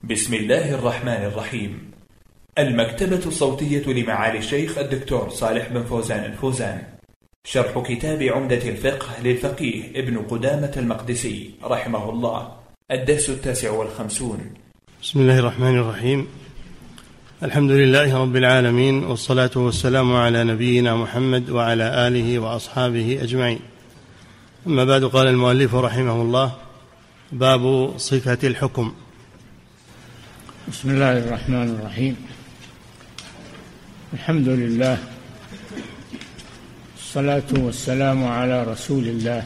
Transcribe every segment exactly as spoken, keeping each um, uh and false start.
بسم الله الرحمن الرحيم. المكتبة الصوتية لمعالي الشيخ الدكتور صالح بن فوزان الفوزان. شرح كتاب عمدة الفقه للفقيه ابن قدامة المقدسي رحمه الله. الدرس التاسع والخمسون. بسم الله الرحمن الرحيم. الحمد لله رب العالمين، والصلاة والسلام على نبينا محمد وعلى آله وأصحابه أجمعين. أما بعد، قال المؤلف رحمه الله: باب صفة الحكم. بسم الله الرحمن الرحيم. الحمد لله، الصلاة والسلام على رسول الله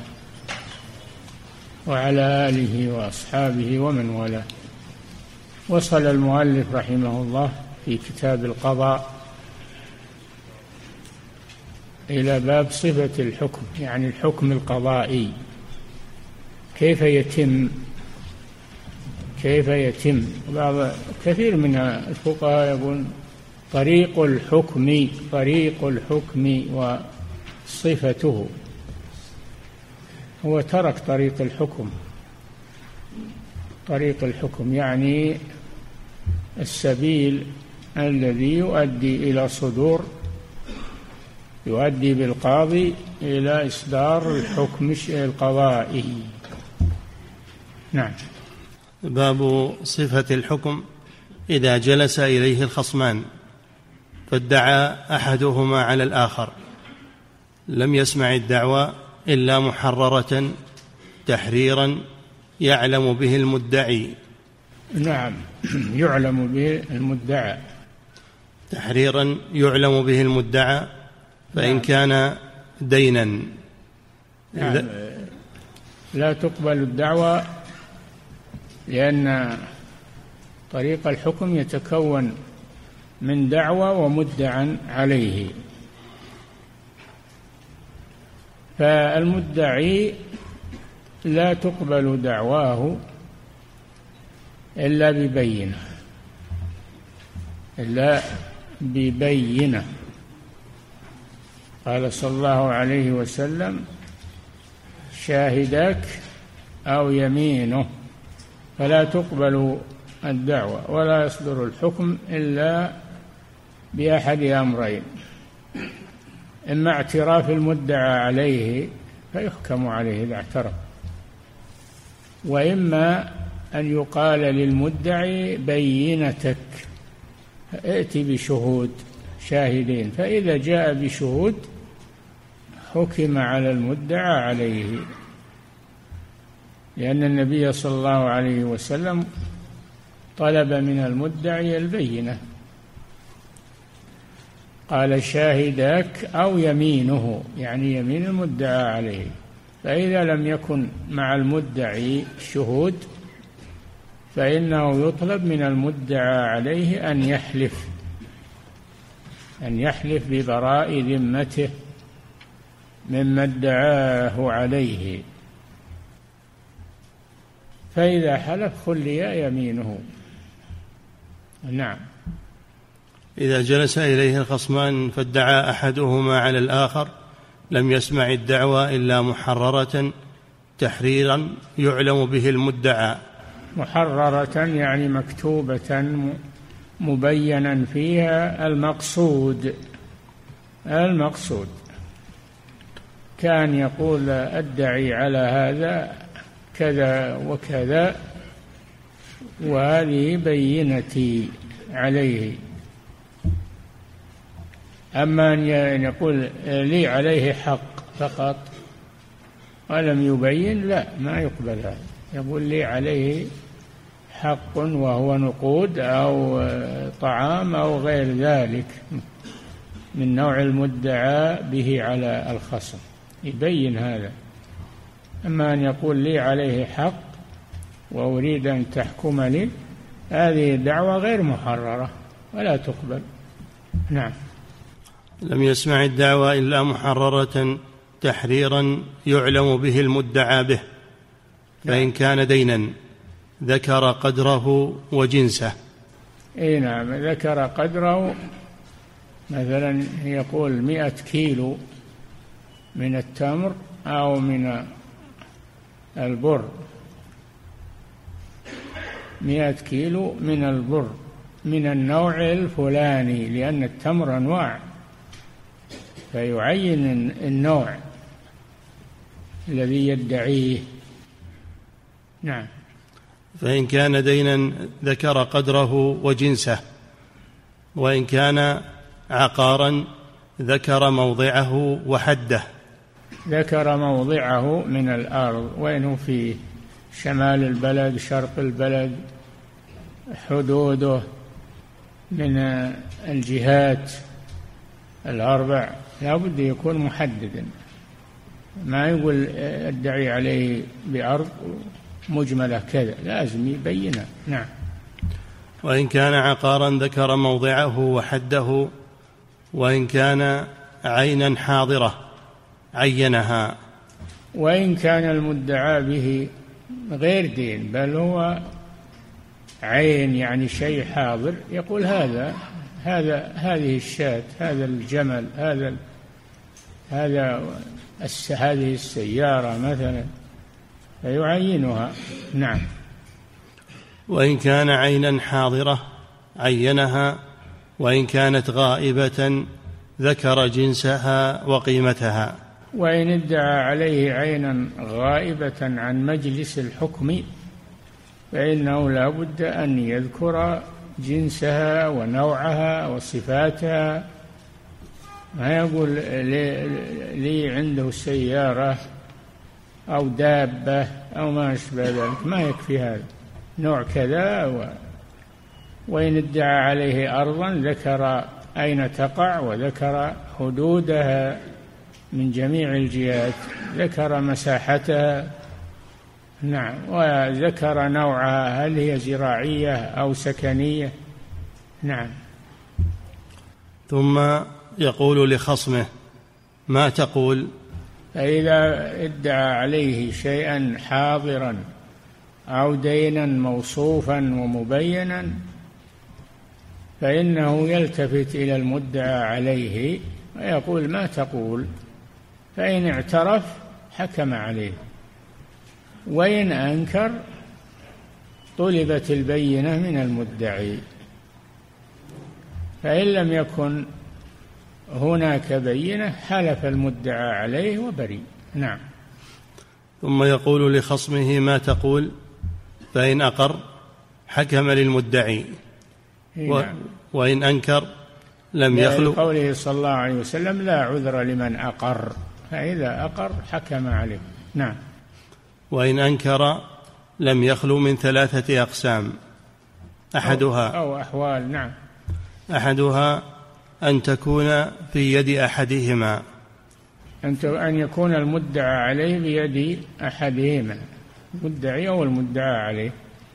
وعلى آله وأصحابه ومن والاه. وصل المؤلف رحمه الله في كتاب القضاء إلى باب صفة الحكم، يعني الحكم القضائي، كيف يتم كيف يتم بعض كثير من الفقهاء يقول طريق الحكم طريق الحكم وصفته. هو ترك طريق الحكم. طريق الحكم يعني السبيل الذي يؤدي إلى صدور يؤدي بالقاضي إلى إصدار الحكم القضائي. نعم. باب صفة الحكم: إذا جلس إليه الخصمان فادعى أحدهما على الآخر لم يسمع الدعوى إلا محررة تحريرا يعلم به المدعي. نعم، يعلم به المدعى. تحريرا يعلم به المدعى، فإن نعم. كان دينا نعم. لا تقبل الدعوى، لأن طريق الحكم يتكون من دعوى ومدعى عليه. فالمدعي لا تقبل دعواه إلا ببينة إلا ببينة قال صلى الله عليه وسلم: شاهداك أو يمينه. فلا تقبل الدعوة ولا يصدر الحكم إلا بأحد أمرين: إما اعتراف المدعى عليه فيحكم عليه إذا اعترف، وإما أن يقال للمدعي: بينتك، ائت بشهود شاهدين. فإذا جاء بشهود حكم على المدعى عليه، لأن النبي صلى الله عليه وسلم طلب من المدعي البينة، قال: شاهداك أو يمينه، يعني يمين المدعى عليه. فإذا لم يكن مع المدعي شهود فإنه يطلب من المدعى عليه أن يحلف أن يحلف ببراء ذمته مما ادعاه عليه. فإذا حلف خلي يمينه. نعم. إذا جلس إليه الخصمان فادعى أحدهما على الآخر لم يسمع الدعوى إلا محررة تحريرا يعلم به المدعى. محررة يعني مكتوبة مبينا فيها المقصود المقصود كان يقول: أدعي على هذا كذا وكذا، وهذه بينتي عليه. أما أن يقول لي عليه حق فقط ولم يبين، لا، ما يقبل هذا. يقول لي عليه حق وهو نقود أو طعام أو غير ذلك من نوع المدعى به على الخصم، يبين هذا. أما أن يقول لي عليه حق وأريد أن تحكم لي، هذه دعوة غير محررة ولا تقبل. نعم. لم يسمع الدعوى إلا محررة تحريرا يعلم به المدعى به، فإن كان دينا ذكر قدره وجنسه. أي نعم، ذكر قدره. مثلا يقول مئة كيلو من التمر أو من البر، مئة كيلو من البر من النوع الفلاني، لأن التمر أنواع، فيعين النوع الذي يدعيه. نعم. فإن كان دينا ذكر قدره وجنسه، وإن كان عقارا ذكر موضعه وحده. ذكر موضعه من الأرض، وينه في شمال البلد، شرق البلد، حدوده من الجهات الأربع، لا بد يكون محددا، ما يقول ادعي عليه بأرض مجملة كذا، لازم يبينها. نعم. وإن كان عقارا ذكر موضعه وحده، وإن كان عينا حاضرة عينها. وإن كان المدعى به غير دين بل هو عين، يعني شيء حاضر، يقول هذا هذا هذه الشاة، هذا الجمل، هذا هذا هذه السيارة مثلا، فيعينها. نعم. وإن كان عينا حاضرة عينها، وإن كانت غائبة ذكر جنسها وقيمتها. وإن ادعى عليه عينا غائبة عن مجلس الحكم فإنه لا بد أن يذكر جنسها ونوعها وصفاتها، ما يقول لي, لي عنده سيارة أو دابة أو ما أشبه ذلك، ما يكفي هذا، نوع كذا. و... وإن ادعى عليه أرضا ذكر أين تقع وذكر حدودها من جميع الجهات، ذكر مساحتها. نعم. وذكر نوعها، هل هي زراعية أو سكنية. نعم. ثم يقول لخصمه ما تقول؟ فإذا ادعى عليه شيئا حاضرا أو دينا موصوفا ومبينا فإنه يلتفت إلى المدعى عليه ويقول ما تقول، فإن اعترف حكم عليه، وإن أنكر طلبت البينة من المدعي، فإن لم يكن هناك بينة حلف المدعى عليه وبريء. نعم. ثم يقول لخصمه ما تقول؟ فإن أقر حكم للمدعي، و... وإن أنكر لم يخلو. قوله صلى الله عليه وسلم لا عذر لمن أقر، فإذا أقر حكم عليه. نعم. وإن أنكر لم يخلو من ثلاثة أقسام، أحدها أو, أو أحوال. نعم. أحدها أن تكون في يد أحدهما، أن يكون المدعى عليه بيد أحدهما، المدعي أو المدعى عليه،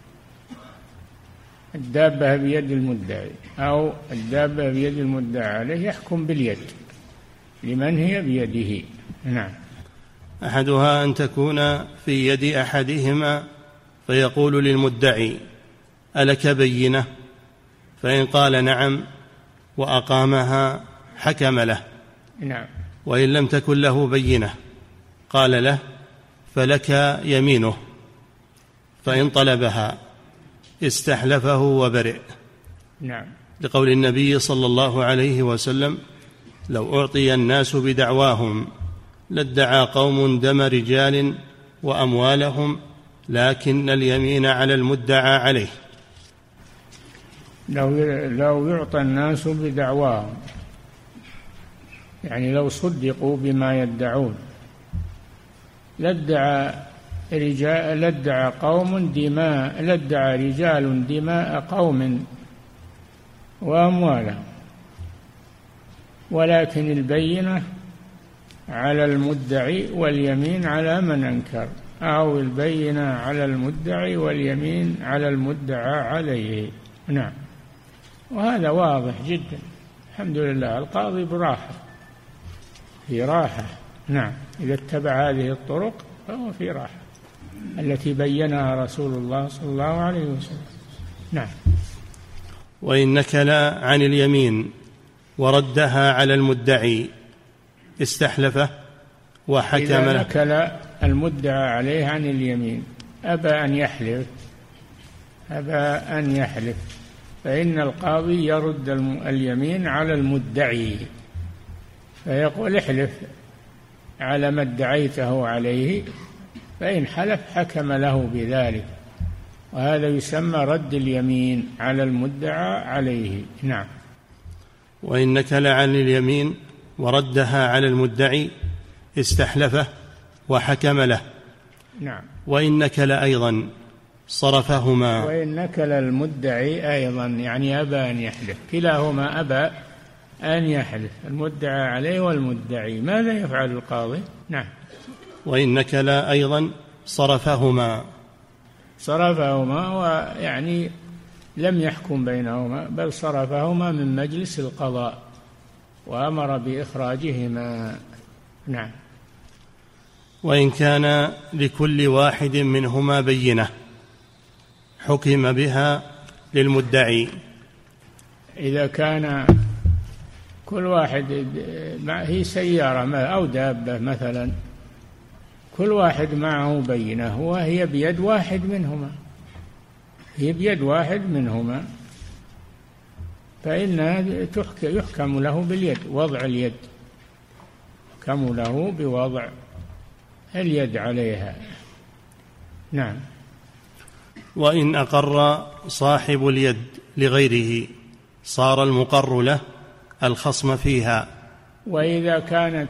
الدابة بيد المدعي أو الدابة بيد المدعى عليه، يحكم باليد لمن هي بيده. نعم. أحدها أن تكون في يد أحدهما فيقول للمدعي ألك بينة؟ فإن قال نعم وأقامها حكم له. نعم. وإن لم تكن له بينة قال له فلك يمينه، فإن طلبها استحلفه وبرئ. نعم. لقول النبي صلى الله عليه وسلم لو أعطي الناس بدعواهم لادعى قوم دم رجال وأموالهم، لكن اليمين على المدعى عليه. لو لو يعطى الناس بدعواهم، يعني لو صدقوا بما يدعون، لادعى رجال لادعى قوم دماء لادعى رجال دماء قوم وأموالهم، ولكن البينة على المدعي واليمين على من أنكر، أو البينة على المدعي واليمين على المدعى عليه. نعم. وهذا واضح جدا، الحمد لله، القاضي براحة، في راحة. نعم. إذا اتبع هذه الطرق فهو في راحة التي بينها رسول الله صلى الله عليه وسلم. نعم. وإن نكل عن اليمين وردها على المدعي استحلفه وحكم له. إذا نكل المدعى عليه عن اليمين، أبى أن يحلف، أبى أن يحلف، فإن القاضي يرد اليمين على المدعي فيقول احلف على ما ادعيته عليه، فإن حلف حكم له بذلك، وهذا يسمى رد اليمين على المدعى عليه. نعم. وإن نكل عن اليمين وردها على المدعي استحلفه وحكم له. نعم. وإن نكل أيضا صرفهما. وإن نكل المدعي أيضا يعني أبى أن يحلف، كلاهما أبى أن يحلف، المدعى عليه والمدعي، ماذا يفعل القاضي؟ نعم. وإن نكل أيضا صرفهما. صرفهما ويعني لم يحكم بينهما، بل صرفهما من مجلس القضاء وأمر بإخراجهما. نعم. وإن كان لكل واحد منهما بينة حكم بها للمدعي. إذا كان كل واحد هي سيارة أو دابة مثلا، كل واحد معه بينة وهي بيد واحد منهما، هي بيد واحد منهما، فإنها يحكم له باليد، وضع اليد، يحكم له بوضع اليد عليها. نعم. وإن أقر صاحب اليد لغيره صار المقر له الخصم فيها. وإذا كانت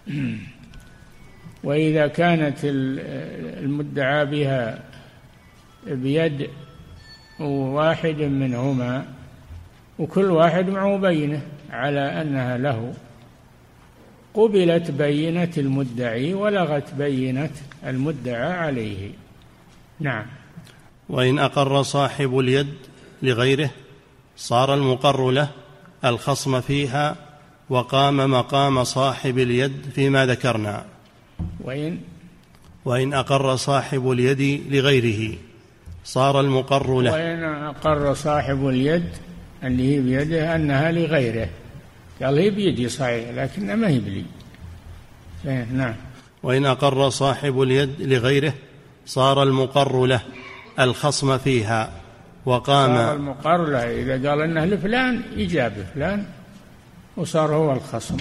وإذا كانت المدعى بها بيد واحد منهما وكل واحد معه بينة على أنها له، قبلت بينة المدعي ولغت بينة المدعى عليه. نعم. وإن أقر صاحب اليد لغيره صار المقر له الخصم فيها وقام مقام صاحب اليد فيما ذكرنا. وإن وإن أقر صاحب اليد لغيره صار المقر له. وإن أقر صاحب اليد اللي هي بيده أنها لغيره، قال هي بيدي صحيح لكنها ما هي بلي. نعم. وإن أقر صاحب اليد لغيره صار المقر له الخصم فيها وقام. صار المقر له إذا قال أنه لفلان إجابة فلان وصار هو الخصم،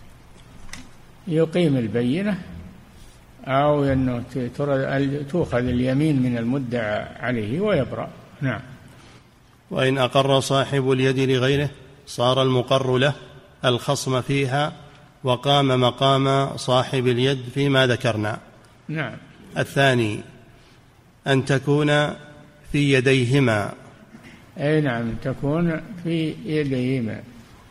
يقيم البينة أو أنه تؤخذ اليمين من المدعى عليه ويبرأ. نعم. وإن أقر صاحب اليد لغيره صار المقر له الخصم فيها وقام مقام صاحب اليد فيما ذكرنا. نعم. الثاني أن تكون في يديهما. أي نعم، تكون في يديهما،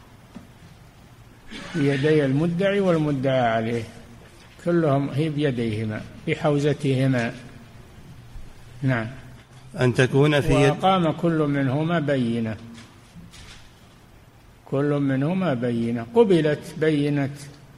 في يدي المدعي والمدعى عليه، كلهم هي بيديهما بحوزتهما. نعم. أن تكون في يد. وقام كل منهما بينة، كل منهما بينة، قبلت بينة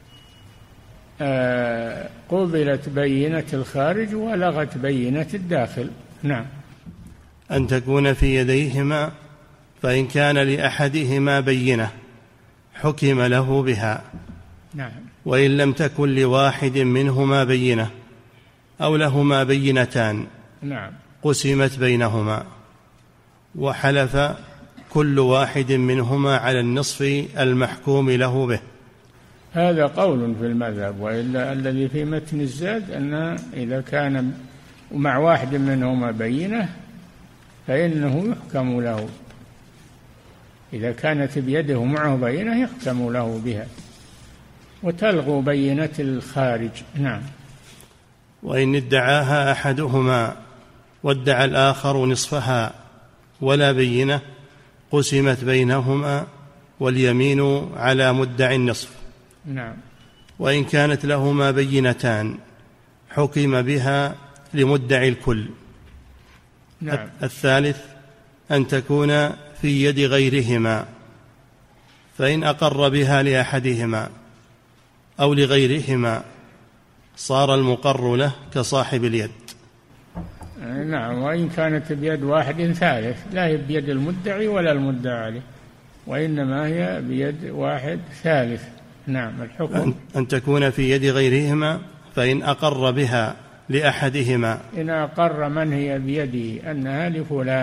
آه قبلت بينة الخارج ولغت بينة الداخل. نعم. أن تكون في يديهما، فإن كان لأحدهما بينة حكم له بها. نعم. وإن لم تكن لواحد منهما بينة أو لهما بينتان نعم قسمت بينهما وحلف كل واحد منهما على النصف المحكوم له به. هذا قول في المذهب، وإلا الذي في متن الزاد أن إذا كان مع واحد منهما بينة فإنه يحكم له، إذا كانت بيده معه بينة يحكم له بها وتلغو بينة الخارج. نعم. وإن ادعاها أحدهما وادعى الآخر نصفها ولا بينة قسمت بينهما واليمين على مدعي النصف. نعم. وإن كانت لهما بينتان حكم بها لمدعي الكل. نعم. الثالث أن تكون في يد غيرهما، فإن أقر بها لأحدهما أو لغيرهما صار المقر له كصاحب اليد. نعم. وإن كانت بيد واحد ثالث، لا هي بيد المدعي ولا المدعى عليه، وإنما هي بيد واحد ثالث. نعم. الحكم أن تكون في يد غيرهما، فإن أقر بها لأحدهما. إن أقر من هي بيده أنها لفلان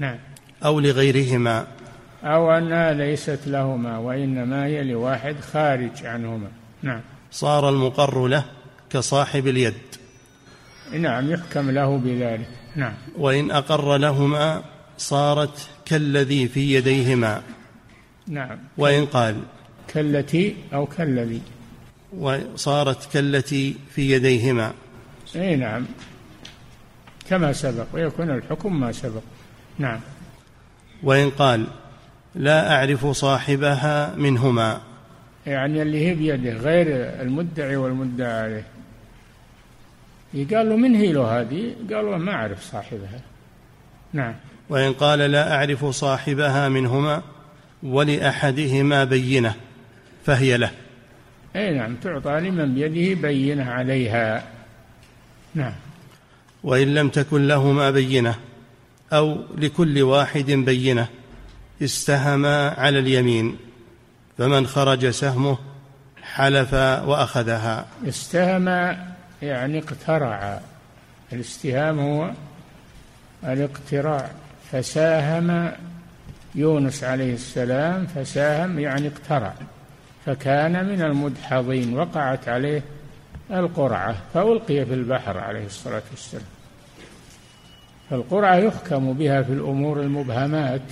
نعم. أو لغيرهما، أو أنها ليست لهما وإنما هي لواحد خارج عنهما. نعم. صار المقر له كصاحب اليد. نعم، يحكم له بذلك. نعم. وإن أقر لهما صارت كالذي في يديهما. نعم. وإن قال كالتي أو كالذي، وصارت كالتي في يديهما. أي نعم، كما سبق، ويكون الحكم ما سبق. نعم. وإن قال لا أعرف صاحبها منهما، يعني اللي هي بيده غير المدعي والمدعى عليه، قال له من هي له هذه؟ قالوا ما أعرف صاحبها. نعم. وإن قال لا أعرف صاحبها منهما ولأحدهما بينة فهي له. أي نعم، تعطى لمن بيده بينة عليها. نعم. وإن لم تكن لهما بينة أو لكل واحد بينة استهما على اليمين، فمن خرج سهمه حلف وأخذها. استهم يعني اقترع، الاستهام هو الاقتراع. فساهم يونس عليه السلام، فساهم يعني اقترع، فكان من المدحضين، وقعت عليه القرعة فألقي في البحر عليه الصلاة والسلام. فالقرعة يحكم بها في الأمور المبهمات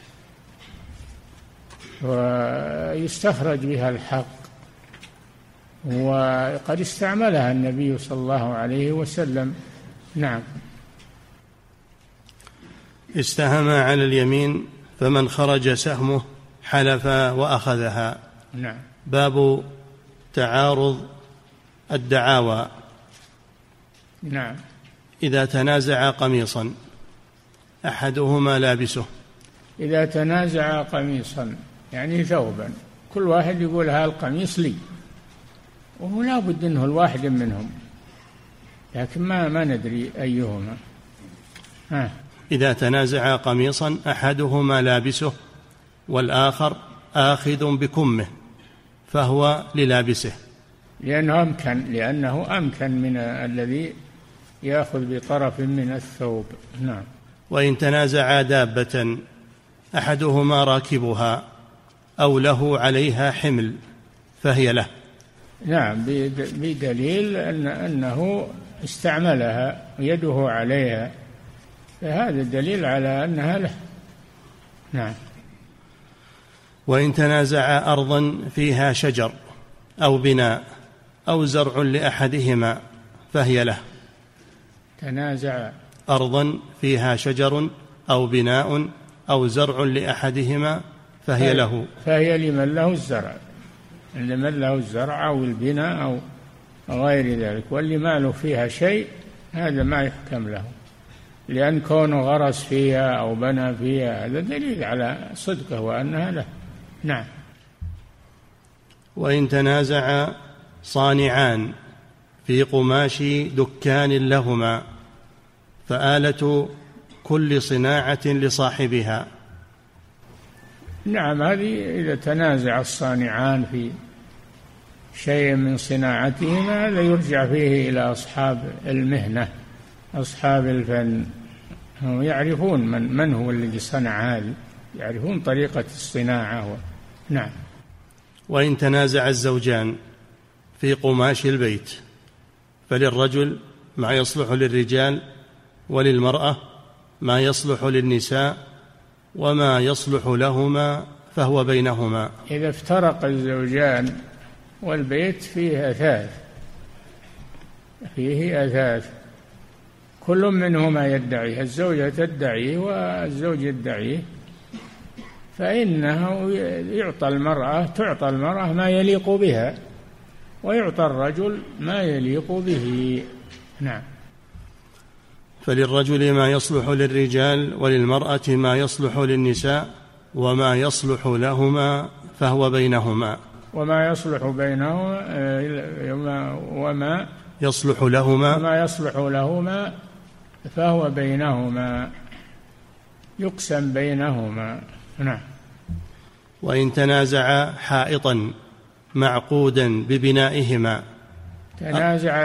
ويستخرج بها الحق، وقد استعملها النبي صلى الله عليه وسلم. نعم. استهم على اليمين فمن خرج سهمه حلف وأخذها. نعم. باب تعارض الدعاوى. نعم. إذا تنازع قميصا أحدهما لابسه. إذا تنازع قميصا يعني ثوبا، كل واحد يقول هذا القميص لي، وهو لا بد أنه الواحد منهم، لكن ما ما ندري أيهما. ها. إذا تنازع قميصا أحدهما لابسه والآخر آخذ بكمه فهو للابسه، لأنه أمكن لأنه أمكن من الذي يأخذ بطرف من الثوب. نعم. وإن تنازع دابة أحدهما راكبها أو له عليها حمل فهي له. نعم، بدليل أن أنه استعملها يده عليها، فهذا دليل على أنها له. نعم. وإن تنازع أرضا فيها شجر أو بناء أو زرع لأحدهما فهي له. تنازع أرضا فيها شجر أو بناء أو زرع لأحدهما فهي, فهي له. فهي لمن له الزرع، لمن له الزرع أو البناء أو غير ذلك. واللي ما له فيها شيء هذا ما يحكم له، لأن كونه غرس فيها أو بنى فيها هذا دليل على صدقه وأنها له. نعم. وإن تنازع صانعان في قماش دكان لهما فآلة كل صناعة لصاحبها. نعم، هذه إذا تنازع الصانعان في شيء من صناعتهما هذا يرجع فيه إلى أصحاب المهنة، أصحاب الفن، هم يعرفون من, من هو الذي صنع هذه، يعرفون طريقة الصناعة. نعم. وإن تنازع الزوجان في قماش البيت فللرجل ما يصلح للرجال وللمرأة ما يصلح للنساء وما يصلح لهما فهو بينهما. إذا افترق الزوجان والبيت فيه أثاث، فيه أثاث كل منهما يدعيه، الزوجة تدعيه والزوج يدعيه، فإنه يعطى المرأة تعطى المرأة ما يليق بها، ويعطى الرجل ما يليق به. نعم. فللرجل ما يصلح للرجال وللمرأة ما يصلح للنساء وما يصلح لهما فهو بينهما. وما يصلح بينهما وما يصلح لهما وما يصلح لهما فهو بينهما، يقسم بينهما. نعم. وإن تنازع حائطا معقودا ببنائهما. تنازع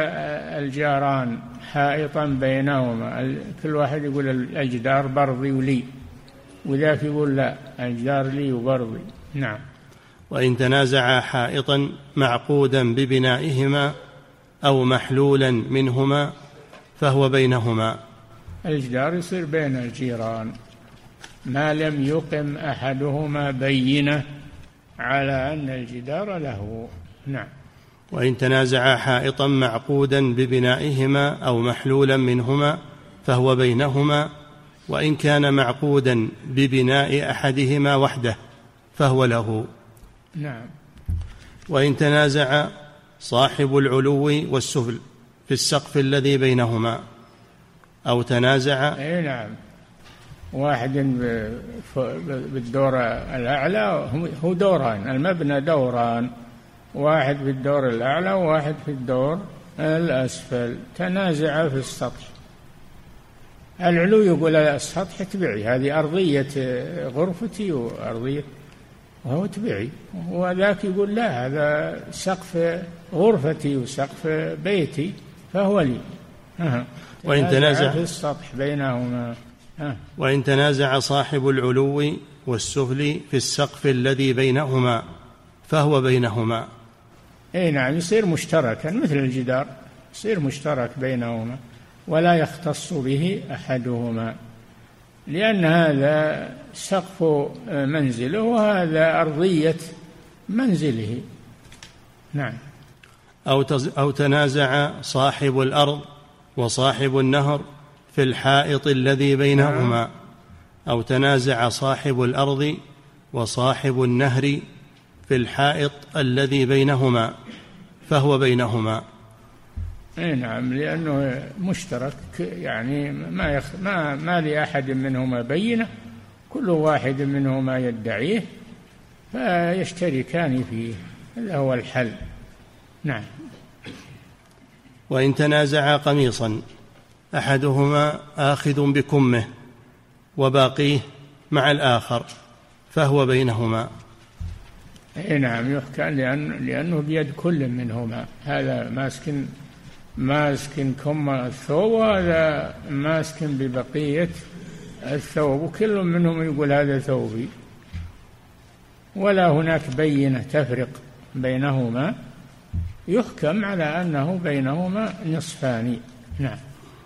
الجاران حائطا بينهما، كل واحد يقول الأجدار برضي ولي، وذاك يقول لا الجدار لي وبرضي. نعم. وإن تنازعا حائطا معقودا ببنائهما أو محلولا منهما فهو بينهما. الجدار يصير بين الجيران ما لم يقم أحدهما بينة على أن الجدار له. نعم. وإن تنازعا حائطا معقودا ببنائهما أو محلولا منهما فهو بينهما، وإن كان معقودا ببناء أحدهما وحده فهو له. نعم. وإن تنازع صاحب العلو والسفل في السقف الذي بينهما أو تنازع. أي نعم. واحد بالدور الأعلى، هو دوران، المبنى دوران، واحد في الدور الأعلى وواحد في الدور الأسفل، تنازع في السطح. العلو يقول السطح تبعي، هذه أرضية غرفتي وأرضية، وهو تبعي، وذاك يقول لا هذا سقف غرفتي وسقف بيتي فهو لي. أه. وإن تنازع في السطح بينهما. أه. وإن تنازع صاحب العلو والسفل في السقف الذي بينهما فهو بينهما. اي نعم، يصير مشتركا مثل الجدار، يصير مشترك بينهما ولا يختص به أحدهما، لأن هذا سقف منزله وهذا أرضية منزله. نعم. أو أو تنازع صاحب الأرض وصاحب النهر في الحائط الذي بينهما، أو تنازع صاحب الأرض وصاحب النهر في الحائط الذي بينهما فهو بينهما. اي نعم، لأنه مشترك، يعني ما يخ... ما ما لأحد منهما بينة، كل واحد منهما يدعيه فيشتركان فيه، هذا هو الحل. نعم. وإن تنازعا قميصا أحدهما آخذ بكمه وباقيه مع الآخر فهو بينهما. اي نعم، يحكى لأن لأنه بيد كل منهما، هذا ماسكن ماسكن كم الثوب وهذا ماسكن ببقية الثوب، وكل منهم يقول هذا ثوبي، ولا هناك بينة تفرق بينهما، يحكم على أنه بينهما نصفان. نعم.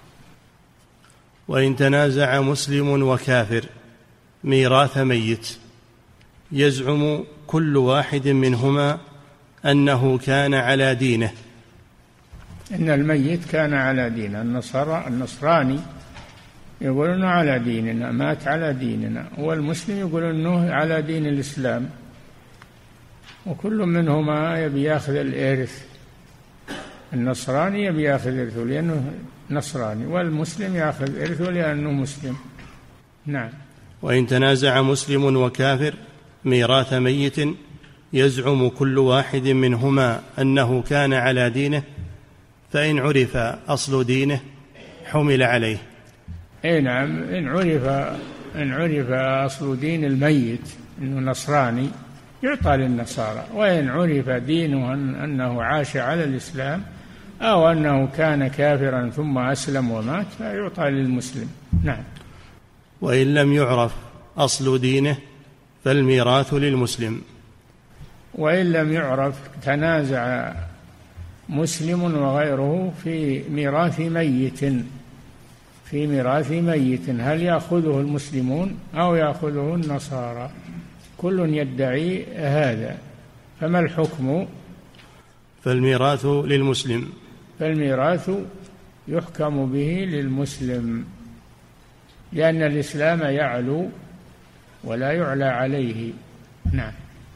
وإن تنازع مسلم وكافر ميراث ميت يزعم كل واحد منهما أنه كان على دينه، إن الميت كان على دين النصارى، النصراني يقول أنه على ديننا، مات على ديننا، والمسلم يقول أنه على دين الإسلام، وكل منهما يبي ياخذ الإرث، النصراني يبي ياخذ إرثه لأنه نصراني، والمسلم ياخذ إرثه لأنه مسلم. نعم. وإن تنازع مسلم وكافر ميراث ميت يزعم كل واحد منهما أنه كان على دينه، فإن عرف أصل دينه حمل عليه. أي نعم، إن عرف إن عرف أصل دين الميت أنه نصراني يعطى للنصارى، وإن عرف دينه أنه عاش على الإسلام أو أنه كان كافرا ثم أسلم ومات فيعطى للمسلم. نعم. وإن لم يعرف أصل دينه فالميراث للمسلم. وإن لم يعرف، تنازع مسلم وغيره في ميراث ميت في ميراث ميت هل يأخذه المسلمون أو يأخذه النصارى؟ كل يدعي هذا، فما الحكم؟ فالميراث للمسلم. فالميراث يحكم به للمسلم، لأن الإسلام يعلو ولا يعلى عليه. نعم.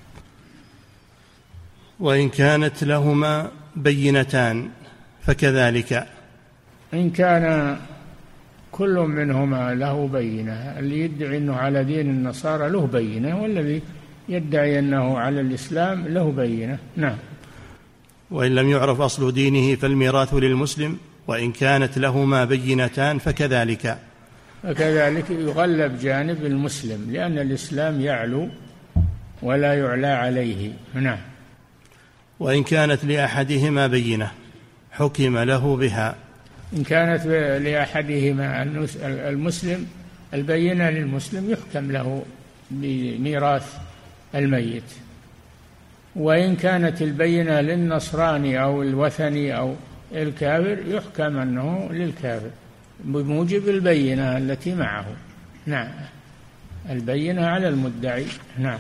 وإن كانت لهما بينتان فكذلك. إن كان كل منهما له بينة، اللي يدعي أنه على دين النصارى له بينة، والذي يدعي أنه على الإسلام له بينة. نعم. وإن لم يعرف أصل دينه فالميراث للمسلم، وإن كانت لهما بينتان فكذلك. فكذلك يغلب جانب المسلم، لأن الإسلام يعلو ولا يعلى عليه. نعم. وإن كانت لأحدهما بينة حكم له بها. إن كانت لأحدهما المسلم البينة للمسلم يحكم له بميراث الميت، وإن كانت البينة للنصراني أو الوثني أو الكافر يحكم أنه للكافر بموجب البينة التي معه. نعم، البينة على المدعي. نعم.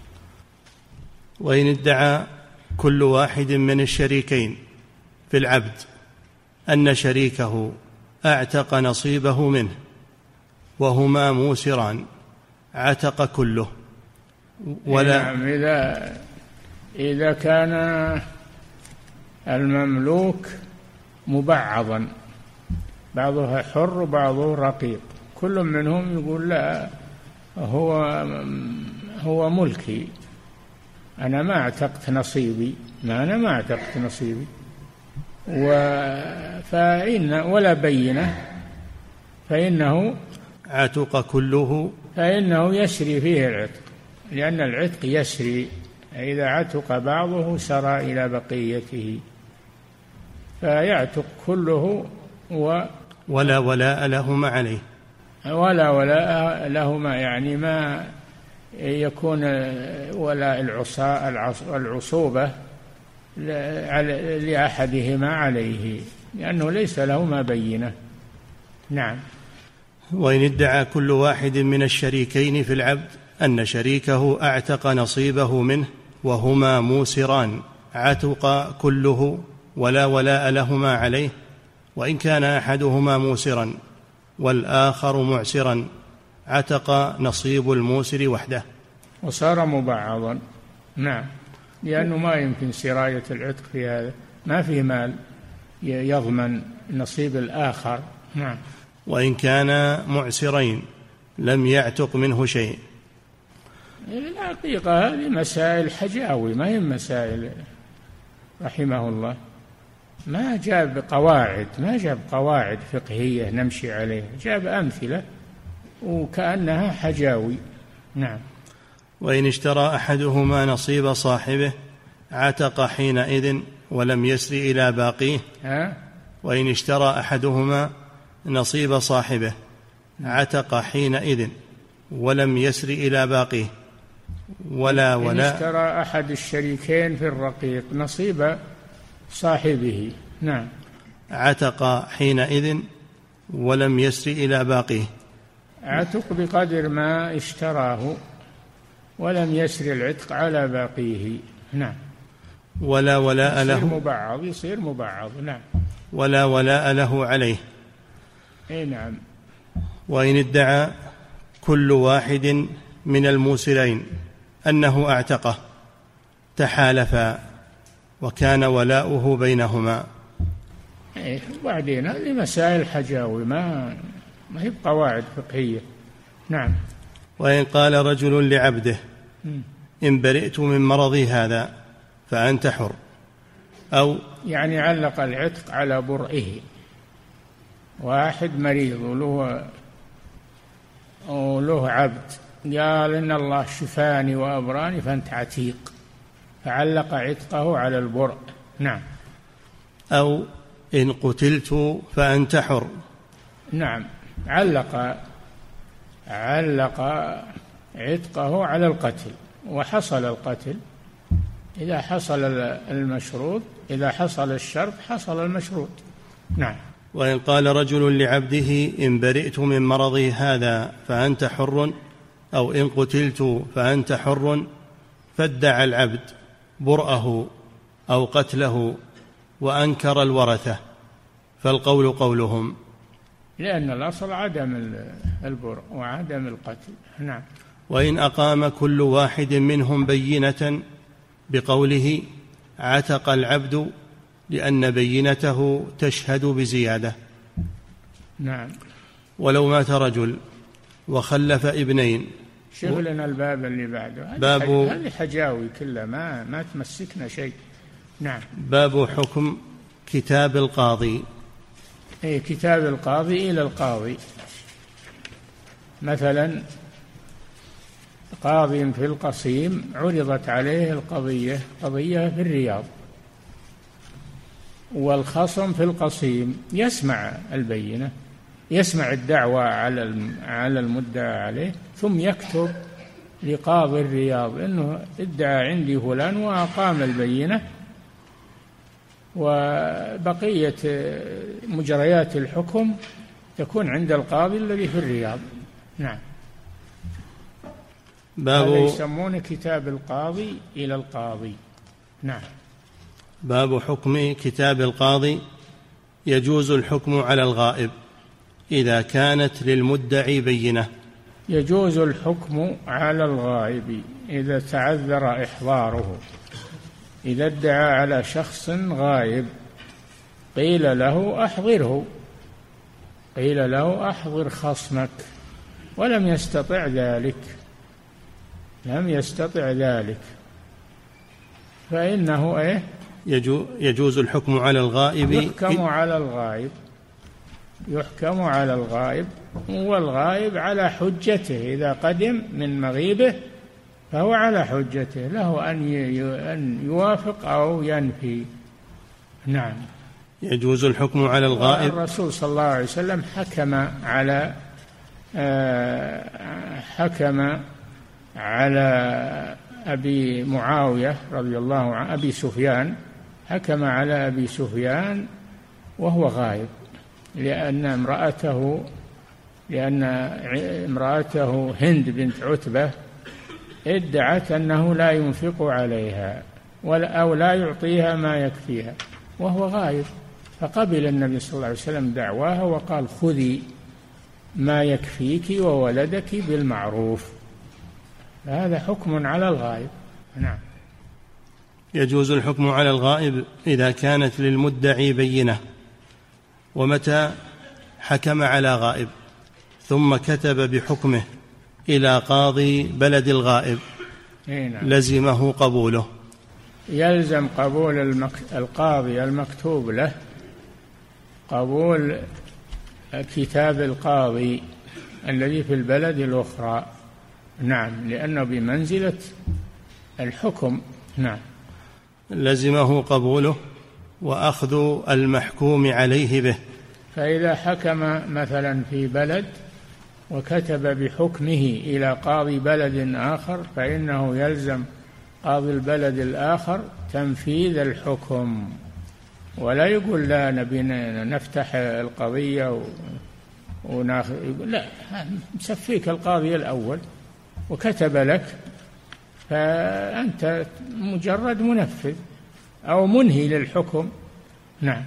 وإن ادعى كل واحد من الشريكين في العبد أن شريكه أعتق نصيبه منه وهما موسران عتق كله ولا. نعم، إذا إذا كان المملوك مبعضا، بعضه حر وبعضه رقيق، كل منهم يقول لا هو هو ملكي، أنا ما اعتقت نصيبي، ما أنا ما اعتقت نصيبي، فإن ولا بينة فإنه عتق كله، فإنه يسري فيه العتق، لأن العتق يسري، إذا عتق بعضه سرى إلى بقيته، فيعتق كله و ولا ولاء لهما عليه، ولا ولاء لهما يعني ما يكون ولاء العصوبة لأحدهما عليه، لأنه ليس لهما بينة. نعم. وإن ادعى كل واحد من الشريكين في العبد أن شريكه أعتق نصيبه منه وهما موسران عتق كله ولا ولاء لهما عليه، وإن كان أحدهما موسرا والآخر معسرا عتق نصيب الموسر وحده وصار مبعضا. نعم، لأنه ما يمكن سراية العتق في هذا، ما في مال يضمن نصيب الآخر. نعم. وإن كان معسرين لم يعتق منه شيء. الحقيقة هذه مسائل حجاوي، ما هي مسائل، رحمه الله ما جاب قواعد، ما جاب قواعد فقهية نمشي عليها، جاب أمثلة وكأنها حجاوي. نعم. وإن اشترى أحدهما نصيب صاحبه عتق حينئذ ولم يسر إلى باقيه. ها؟ وإن اشترى أحدهما نصيب صاحبه عتق حينئذ ولم يسر إلى باقيه ولا ولا. إن اشترى أحد الشريكين في الرقيق نصيب صاحبه، نعم، عتق حينئذ ولم يسر إلى باقيه، عتق بقدر ما اشتراه ولم يسر العتق على باقيه. نعم. ولا ولاء له، يصير مبعض، يصير مبعض. نعم. ولا ولاء له عليه. اي نعم. وإن ادعى كل واحد من الموسرين أنه أعتقه تحالفا وكان ولاؤه بينهما. إيه، وبعدين هذه مسائل حجاوي، ما ما هي بقواعد فقهية. نعم. وإن قال رجل لعبده إن برئت من مرضي هذا فأنت حر، أو يعني علق العتق على برئه، واحد مريض وله وله عبد قال إن الله شفاني وأبراني فأنت عتيق، فعلق عتقه على البرء. نعم. أو إن قتلت فأنت حر. نعم، علق علق عتقه على القتل، وحصل القتل، إذا حصل المشروط، إذا حصل الشرط حصل المشروط. نعم. وإن قال رجل لعبده إن برئت من مرضي هذا فأنت حر، أو إن قتلت فأنت حر، فادعى العبد برأه أو قتله وأنكر الورثة، فالقول قولهم، لأن الأصل عدم البرء وعدم القتل. نعم. وإن أقام كل واحد منهم بينة بقوله عتق العبد لأن بينته تشهد بزيادة. نعم. ولو مات رجل وخلف ابنين. شوف لنا الباب اللي بعده، باب هذه حجاوي كلها ما ما تمسكنا شيء. نعم. باب حكم كتاب القاضي. أي كتاب القاضي إلى القاضي، مثلا قاضي في القصيم عرضت عليه القضية، قضية في الرياض، والخصم في القصيم يسمع البينة يسمع الدعوة على على المدعى عليه ثم يكتب لقاضي الرياض إنه ادعى عندي فلان وأقام البينة، وبقية مجريات الحكم تكون عند القاضي الذي في الرياض. نعم. باب هذا يسمونه كتاب القاضي إلى القاضي. نعم. باب حكم كتاب القاضي. يجوز الحكم على الغائب إذا كانت للمدعي بينة. يجوز الحكم على الغائب إذا تعذر إحضاره. إذا ادعى على شخص غائب قيل له أحضره، قيل له أحضر خصمك، ولم يستطع ذلك، لم يستطع ذلك، فإنه إيه؟ يجوز الحكم على الغائب. يحكم على الغائب، يحكم على الغائب، والغائب على حجته. إذا قدم من مغيبه فهو على حجته، له أن يوافق أو ينفي. نعم. يجوز الحكم على الغائب. الرسول صلى الله عليه وسلم حكم على حكم على أبي معاوية رضي الله عنه، أبي سفيان، حكم على أبي سفيان وهو غائب، لأن امرأته لأن امرأته هند بنت عتبة ادعت أنه لا ينفق عليها ولا أو لا يعطيها ما يكفيها وهو غائب، فقبل النبي صلى الله عليه وسلم دعواها وقال خذي ما يكفيك وولدك بالمعروف. هذا حكم على الغائب. نعم. يجوز الحكم على الغائب إذا كانت للمدعي بينة. ومتى حكم على غائب ثم كتب بحكمه إلى قاضي بلد الغائب لزمه قبوله. يلزم قبول المك... القاضي المكتوب له، قبول كتاب القاضي الذي في البلد الأخرى. نعم، لأنه بمنزلة الحكم. نعم. لزمه قبوله وأخذ المحكوم عليه به. فإذا حكم مثلا في بلد وكتب بحكمه إلى قاضي بلد آخر فإنه يلزم قاضي البلد الآخر تنفيذ الحكم، ولا يقول لا نبي نفتح القضية وناخذ، لا، مسفيك القاضي الأول وكتب لك، فأنت مجرد منفذ أو منهي للحكم. نعم.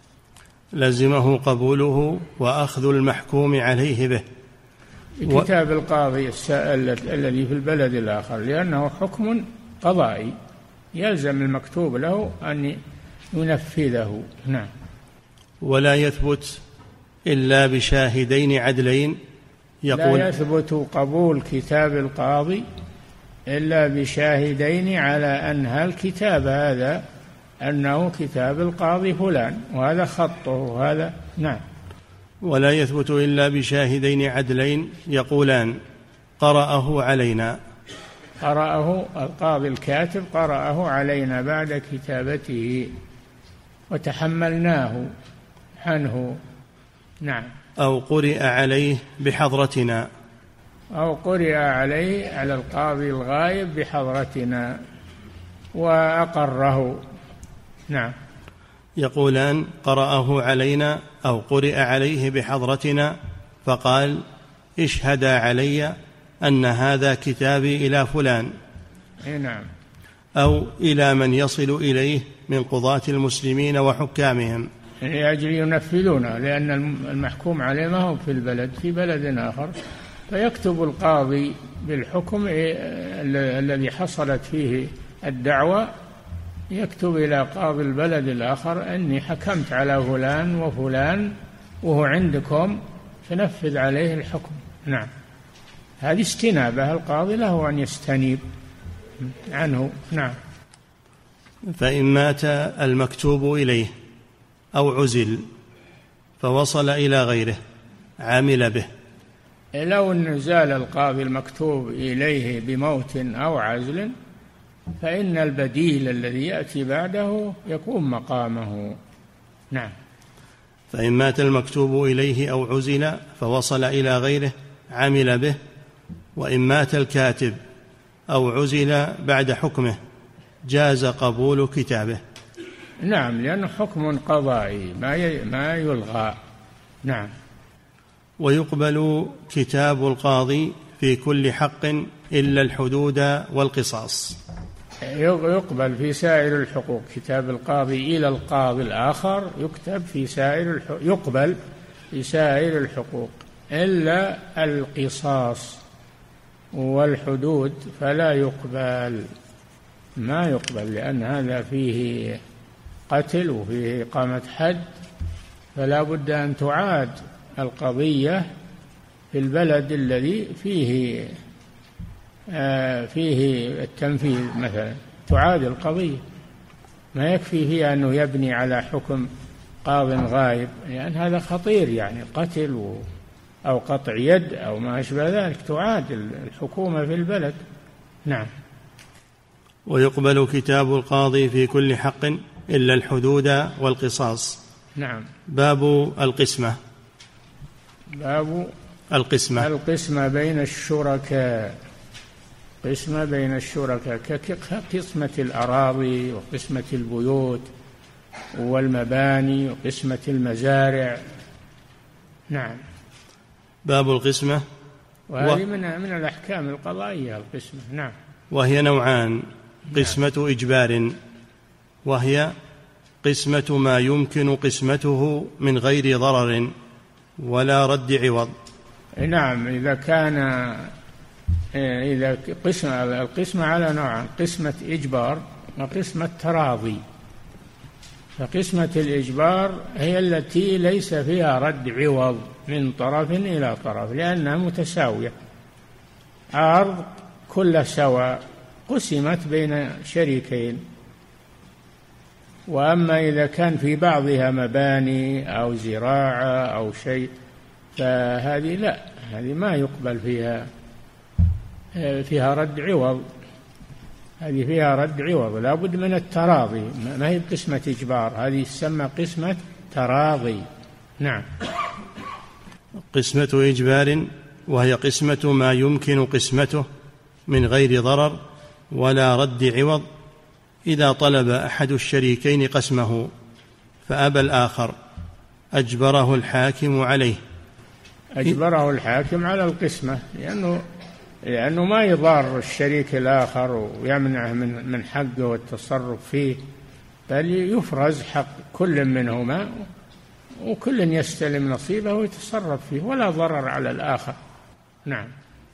لزمه قبوله وأخذ المحكوم عليه به. كتاب القاضي السائل الذي في البلد الآخر، لأنه حكم قضائي يلزم المكتوب له أن ينفذه. نعم. ولا يثبت إلا بشاهدين عدلين. يقول لا يثبت قبول كتاب القاضي إلا بشاهدين على أن هالكتاب هذا أنه كتاب القاضي فلان وهذا خطه وهذا. نعم. ولا يثبت إلا بشاهدين عدلين يقولان قرأه علينا. قرأه القاضي الكاتب، قرأه علينا بعد كتابته وتحملناه عنه. نعم. أو قرئ عليه بحضرتنا. أو قرئ عليه على القاضي الغائب بحضرتنا وأقره. نعم. يقولان قرأه علينا أو قرئ عليه بحضرتنا فقال اشهدا علي أن هذا كتابي إلى فلان. نعم. أو إلى من يصل إليه من قضاة المسلمين وحكامهم، لأجل ينفذونه، لأن المحكوم عليه ما هو في البلد، في بلد آخر، فيكتب القاضي بالحكم الذي حصلت فيه الدعوة، يكتب إلى قاضي البلد الآخر أني حكمت على فلان وفلان وهو عندكم، فنفذ عليه الحكم. نعم. هذه استنابة، القاضي له أن يستنيب عنه. نعم. فإن مات المكتوب إليه أو عزل فوصل إلى غيره عمل به. لو نزال القاضي المكتوب إليه بموت أو عزل فإن البديل الذي يأتي بعده يقوم مقامه. نعم. فإن مات المكتوب إليه أو عزل فوصل إلى غيره عمل به، وإن مات الكاتب أو عزل بعد حكمه جاز قبول كتابه. نعم، لأنه حكم قضائي ما ما يلغى. نعم. ويقبل كتاب القاضي في كل حق إلا الحدود والقصاص. يقبل في سائر الحقوق كتاب القاضي إلى القاضي الآخر، يكتب في سائر الحقوق، يقبل في سائر الحقوق إلا القصاص والحدود فلا يقبل، ما يقبل، لأن هذا فيه قتل وفيه إقامة حد، فلا بد أن تعاد القضية في البلد الذي فيه آه فيه التنفيذ مثلا، تعاد القضية، ما يكفي فيها أنه يبني على حكم قاض غائب، لأن يعني هذا خطير، يعني قتل أو قطع يد أو ما أشبه ذلك، تعاد الحكومة في البلد. نعم. ويقبل كتاب القاضي في كل حق إلا الحدود والقصاص. نعم. باب القسمة. باب القسمة القسمة بين الشركاء، قسمة بين الشركاء كقسمة الأراضي وقسمة البيوت والمباني وقسمة المزارع. نعم. باب القسمة، وهذه و... من من الأحكام القضائية القسمة. نعم. وهي نوعان: قسمة نعم. إجبار، وهي قسمة ما يمكن قسمته من غير ضرر ولا رد عوض. نعم، إذا كان إذا قسمة القسمة على نوعان: قسمة إجبار وقسمة تراضي. فقسمة الإجبار هي التي ليس فيها رد عوض من طرف إلى طرف، لأنها متساوية، عرض كل سواء، قسمت بين شريكين. وأما إذا كان في بعضها مباني أو زراعة أو شيء فهذه لا، هذه ما يقبل فيها فيها رد عوض، هذه فيها رد عوض، لا بد من التراضي، ما هي قسمة إجبار، هذه تسمى قسمة تراضي. نعم. قسمة إجبار، وهي قسمة ما يمكن قسمته من غير ضرر ولا رد عوض، إذا طلب أحد الشريكين قسمه فأبى الآخر أجبره الحاكم عليه. أجبره الحاكم على القسمة، لأنه لأنه ما يضار الشريك الآخر ويمنعه من من حقه والتصرف فيه، بل يفرز حق كل منهما وكل يستلم نصيبه ويتصرف فيه ولا ضرر على الآخر. نعم.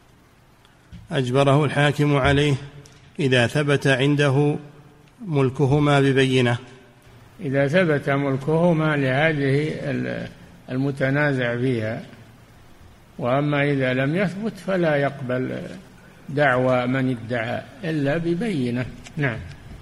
أجبره الحاكم عليه إذا ثبت عنده ملكهما ببينة. إذا ثبت ملكهما لهذه المتنازع فيها، وأما إذا لم يثبت فلا يقبل دعوى من ادعى إلا ببينة. نعم.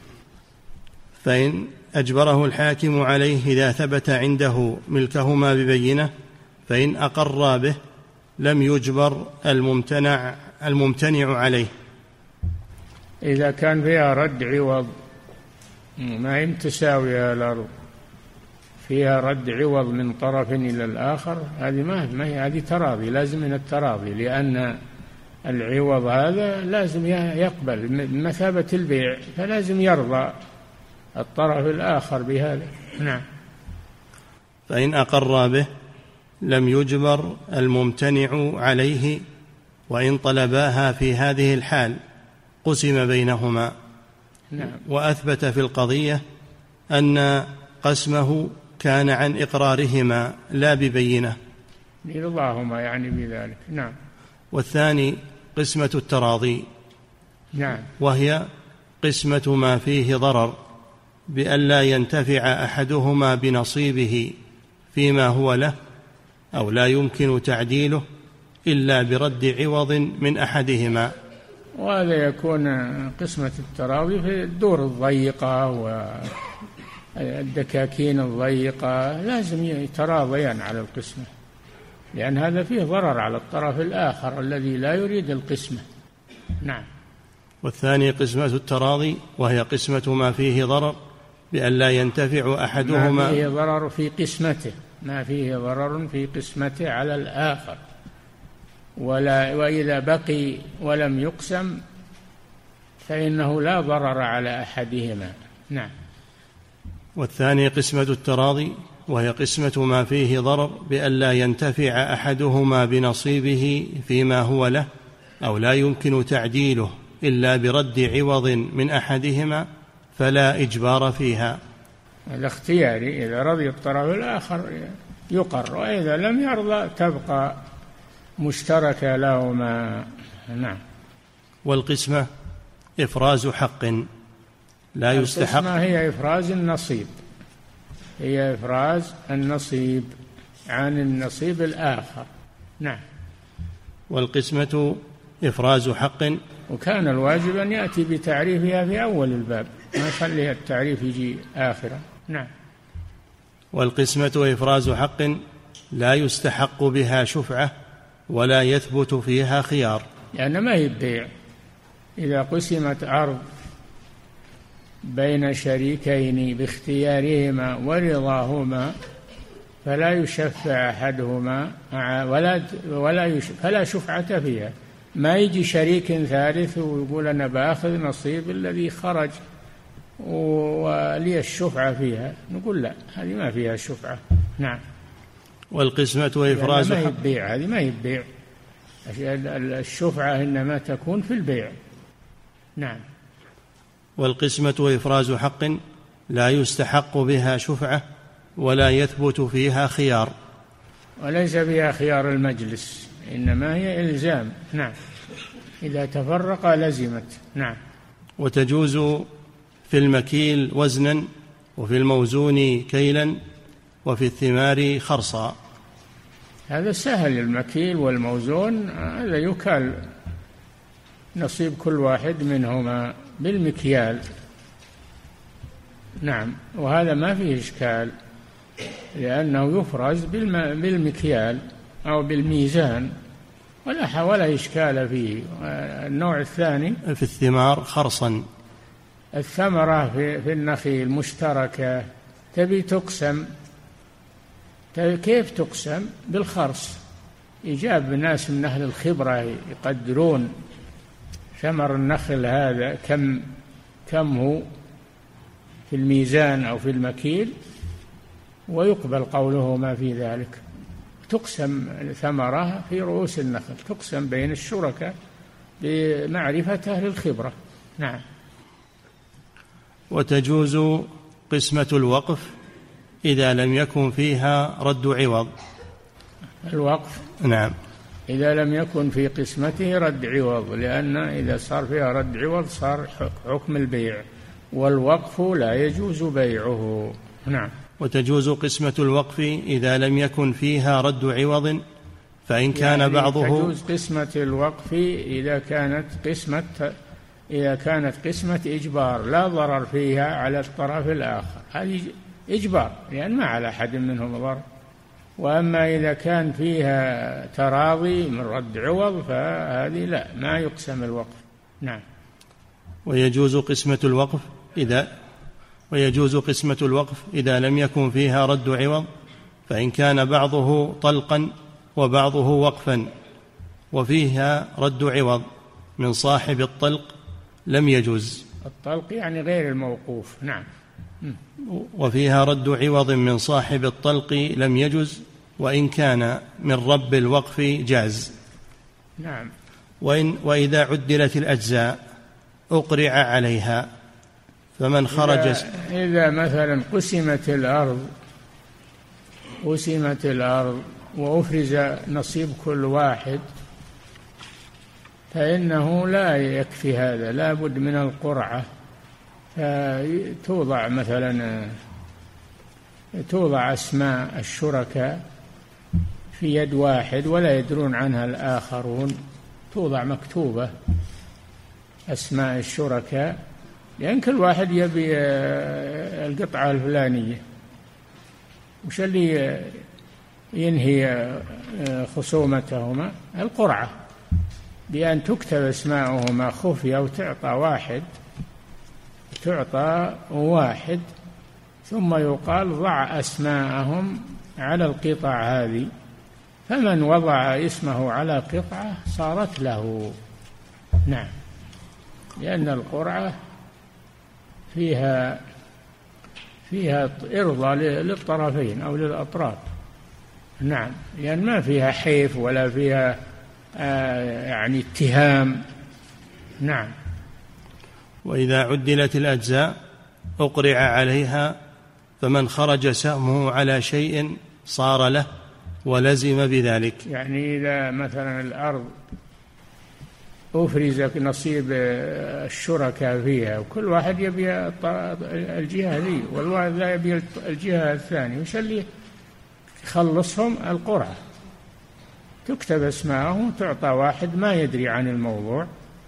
فإن أجبره الحاكم عليه إذا ثبت عنده ملكهما ببينة، فإن أقر به لم يجبر الممتنع الممتنع عليه. إذا كان فيها رد عوض، ما هي متساوية الأرض، فيها رد عوض من طرف إلى الآخر، هذه ما هي، هذه تراضي، لازم من التراضي، لأن العوض هذا لازم يقبل بمثابة البيع، فلازم يرضى الطرف الآخر بهذا. نعم. فإن أقر به لم يجبر الممتنع عليه، وإن طلباها في هذه الحال قسم بينهما. نعم. وأثبت في القضية أن قسمه كان عن إقرارهما لا ببينة، لرضاهما يعني بذلك. نعم. والثاني قسمة التراضي. نعم. وهي قسمة ما فيه ضرر بألا ينتفع أحدهما بنصيبه فيما هو له، أو لا يمكن تعديله إلا برد عوض من أحدهما. وهذا يكون قسمة التراضي في الدور الضيقة والدكاكين الضيقة، لازم يتراضيان على القسمة، لأن هذا فيه ضرر على الطرف الآخر الذي لا يريد القسمة. نعم. والثاني قسمة التراضي، وهي قسمة ما فيه ضرر بأن لا ينتفع أحدهما، ما فيه ضرر في قسمته، ما فيه ضرر في قسمته على الآخر، ولا وإذا بقي ولم يقسم فإنه لا ضرر على أحدهما. نعم. والثاني قسمة التراضي، وهي قسمة ما فيه ضرر بألا ينتفع أحدهما بنصيبه فيما هو له، أو لا يمكن تعديله إلا برد عوض من أحدهما، فلا إجبار فيها. الاختياري، إذا رضي الطرف الآخر يقر، وإذا لم يرضى تبقى مشتركة لهما. نعم. والقسمة إفراز حق لا يستحق. القسمة هي إفراز النصيب، هي إفراز النصيب عن النصيب الآخر. نعم. والقسمة إفراز حق، وكان الواجب أن يأتي بتعريفها في أول الباب، ما يخليها التعريف يجي آخرا. نعم. والقسمة إفراز حق لا يستحق بها شفعة ولا يثبت فيها خيار، لأن ما هي بيع. إذا قسمت أرض بين شريكين باختيارهما ورضاهما فلا يشفع أحدهما ولا ولا فلا شفعة فيها. ما يجي شريك ثالث ويقول أنا بأخذ نصيب الذي خرج ولي الشفعة فيها، نقول لا، هذه ما فيها شفعة. نعم. والقسمة وإفراز ما هي بيع، هذه ما هي بيع. الشفعة إنما تكون في البيع. نعم. والقسمة وإفراز حق لا يستحق بها شفعة ولا يثبت فيها خيار، وليس فيها خيار المجلس، إنما هي إلزام. نعم. إذا تفرق لزمت. نعم. وتجوز في المكيل وزنا، وفي الموزون كيلا، وفي الثمار خرصا. هذا سهل، المكيل والموزون هذا يكال نصيب كل واحد منهما بالمكيال. نعم. وهذا ما فيه إشكال، لأنه يفرز بالمكيال أو بالميزان، ولا ولا إشكال فيه. النوع الثاني في الثمار خرصا، الثمرة في النخيل مشتركة تبي تقسم، كيف تقسم؟ بالخرص. إجاب ناس من أهل الخبرة يقدرون ثمر النخل هذا كم كم هو في الميزان أو في المكيل، ويقبل قوله ما في ذلك. تقسم ثمرها في رؤوس النخل، تقسم بين الشركاء بمعرفة أهل الخبرة. نعم. وتجوز قسمة الوقف إذا لم يكن فيها رد عوض. الوقف نعم إذا لم يكن في قسمته رد عوض، لأن إذا صار فيها رد عوض صار حكم البيع، والوقف لا يجوز بيعه. نعم. وتجوز قسمة الوقف إذا لم يكن فيها رد عوض، فإن كان يعني بعضه تجوز قسمة الوقف إذا كانت قسمة إذا كانت قسمة إجبار لا ضرر فيها على الطرف الآخر، هذه إجبار لأن ما على أحد منهم ضرر. وأما إذا كان فيها تراضي من رد عوض فهذه لا، ما يقسم الوقف. نعم. ويجوز قسمة الوقف إذا ويجوز قسمة الوقف إذا لم يكن فيها رد عوض، فإن كان بعضه طلقا وبعضه وقفا وفيها رد عوض من صاحب الطلق لم يجوز. الطلق يعني غير الموقوف. نعم. وفيها رد عوض من صاحب الطلق لم يجز، وإن كان من رب الوقف جاز. نعم. وإن وإذا عدلت الأجزاء أقرع عليها، فمن خرج إذا, إذا مثلا قسمت الأرض قسمت الأرض وأفرز نصيب كل واحد، فإنه لا يكفي هذا، لا بد من القرعة. توضع مثلا توضع أسماء الشركاء في يد واحد ولا يدرون عنها الآخرون، توضع مكتوبة أسماء الشركاء، لأن كل واحد يبي القطعة الفلانية. وش اللي ينهي خصومتهما؟ القرعة، بأن تكتب أسماءهما خفية وتعطى واحد تعطى واحد ثم يقال ضع أسماءهم على القطع هذه، فمن وضع اسمه على قطعة صارت له. نعم، لأن القرعة فيها فيها إرضاء للطرفين أو للأطراف. نعم، لأن ما فيها حيف ولا فيها آه يعني اتهام. نعم. وإذا عدلت الأجزاء أقرع عليها، فمن خرج سهمه على شيء صار له ولزم بذلك. يعني إذا مثلا الأرض أفرز نصيب الشركاء فيها وكل واحد يبي الجهة ذي والواحد لا يبي الجهة الثانية، وش اللي يخلصهم؟ القرعة، تكتب اسمائهم وتعطى واحد ما يدري عن الموضوع،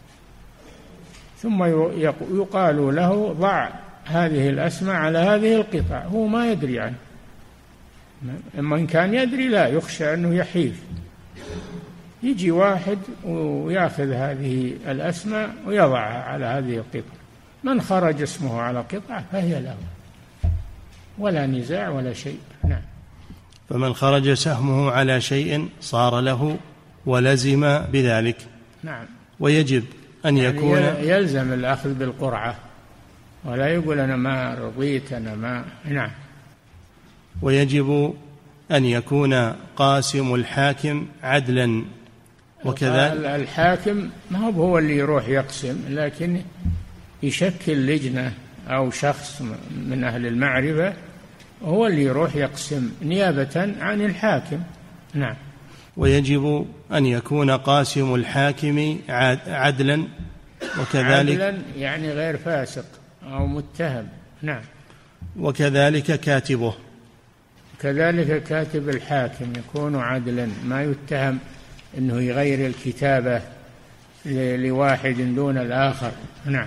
ثم يقال له ضع هذه الأسماء على هذه القطع، هو ما يدري عنه. أما إن كان يدري لا يخشى أنه يحيف، يجي واحد ويأخذ هذه الأسماء ويضعها على هذه القطع، من خرج اسمه على قطعة فهي له، ولا نزاع ولا شيء. نعم. فمن خرج سهمه على شيء صار له ولزم بذلك. نعم. ويجب أن يعني يكون يلزم الأخذ بالقرعة، ولا يقول أنا ما رضيت أنا ما. نعم. ويجب أن يكون قاسم الحاكم عدلا، وكذلك الحاكم ما هو هو اللي يروح يقسم، لكن يشكل لجنة أو شخص من أهل المعرفة هو اللي يروح يقسم نيابة عن الحاكم. نعم. ويجب أن يكون قاسم الحاكم عدلا، وكذلك عدلا يعني غير فاسق أو متهم. نعم. وكذلك كاتبه، كذلك كاتب الحاكم يكون عدلا، ما يتهم أنه يغير الكتابة لواحد دون الآخر. نعم.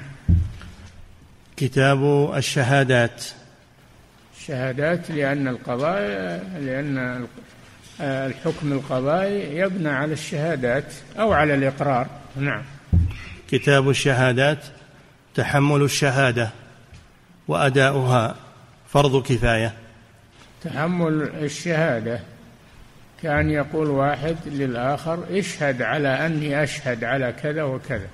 كتاب الشهادات، الشهادات لأن القضاء لأن الحكم القضائي يبنى على الشهادات أو على الإقرار. نعم. كتاب الشهادات تحمل الشهادة وأداؤها فرض كفاية. تحمل الشهادة كان يقول واحد للآخر اشهد على أني أشهد على كذا وكذا،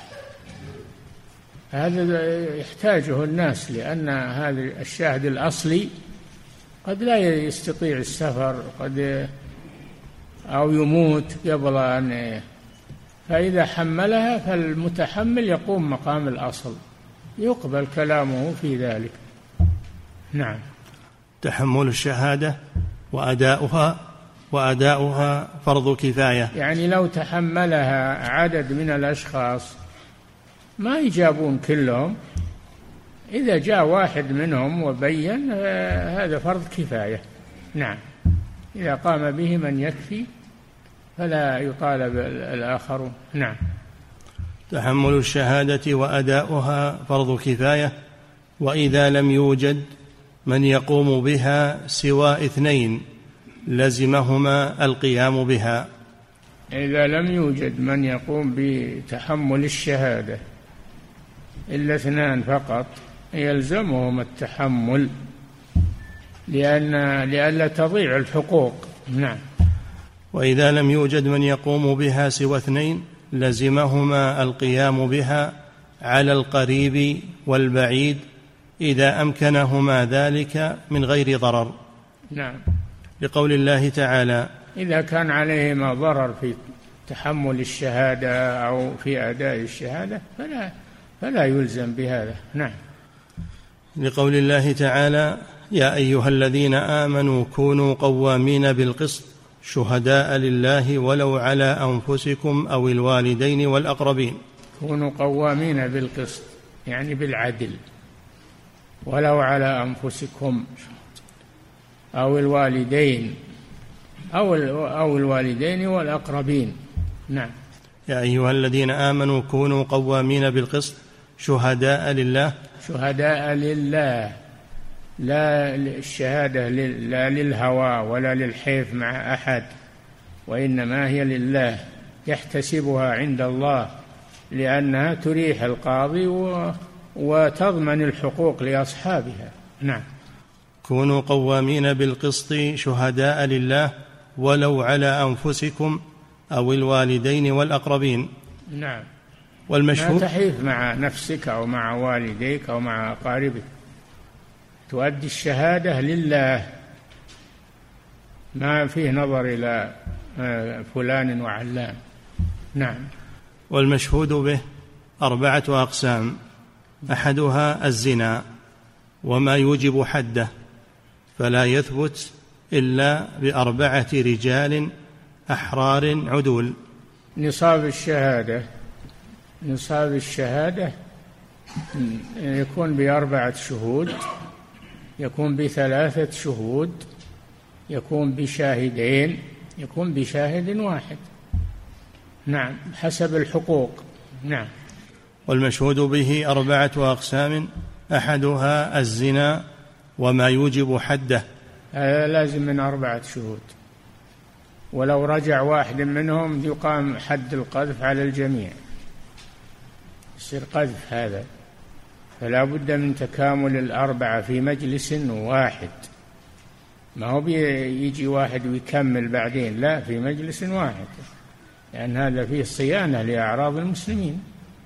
هذا يحتاجه الناس، لأن هذا الشاهد الأصلي قد لا يستطيع السفر قد أو يموت قبل أن، فإذا حملها فالمتحمل يقوم مقام الأصل، يقبل كلامه في ذلك. نعم. تحمل الشهادة وأداؤها وأداؤها فرض كفاية، يعني لو تحملها عدد من الأشخاص ما يجابون كلهم، إذا جاء واحد منهم وبين هذا فرض كفاية. نعم. إذا قام به من يكفي فلا يطالب الآخرون. نعم. تحمل الشهادة وأداؤها فرض كفاية، وإذا لم يوجد من يقوم بها سوى اثنين لزمهما القيام بها. إذا لم يوجد من يقوم بتحمل الشهادة إلا اثنان فقط يلزمهم التحمل، لأن لئلا تضيع الحقوق. نعم. وإذا لم يوجد من يقوم بها سوى اثنين لزمهما القيام بها على القريب والبعيد إذا أمكنهما ذلك من غير ضرر. نعم. لقول الله تعالى إذا كان عليهما ضرر في تحمل الشهادة أو في أداء الشهادة فلا فلا يلزم بهذا. نعم. لقول الله تعالى يا أيها الذين آمنوا كونوا قوامين بالقسط شهداء لله ولو على أنفسكم أو الوالدين والأقربين. كونوا قوامين بالقسط يعني بالعدل، ولو على أنفسكم أو الوالدين أو أو الوالدين والأقربين. نعم. يا أيها الذين آمنوا كونوا قوامين بالقسط شهداء لله. شهداء لله، لا الشهادة لا للهوى ولا للحيف مع أحد، وإنما هي لله يحتسبها عند الله، لأنها تريح القاضي وتضمن الحقوق لأصحابها. نعم. كونوا قوامين بالقسط شهداء لله ولو على أنفسكم أو الوالدين والأقربين. نعم. والمشهود ما تحيف مع نفسك أو مع والديك أو مع أقاربك، تؤدي الشهادة لله، ما فيه نظر إلى فلان وعلان. نعم. والمشهود به أربعة أقسام: أحدها الزنا وما يوجب حده، فلا يثبت إلا بأربعة رجال أحرار عدول. نصاب الشهادة نصاب الشهادة يكون بأربعة شهود، يكون بثلاثة شهود، يكون بشاهدين، يكون بشاهد واحد. نعم، حسب الحقوق. نعم. والمشهود به أربعة أقسام: أحدها الزنا وما يوجب حده، هذا لازم من أربعة شهود، ولو رجع واحد منهم يقام حد القذف على الجميع، يصير قذف هذا، فلا بد من تكامل الأربعة في مجلس واحد، ما هو بيجي واحد ويكمل بعدين، لا، في مجلس واحد، لأن هذا فيه صيانة لأعراض المسلمين.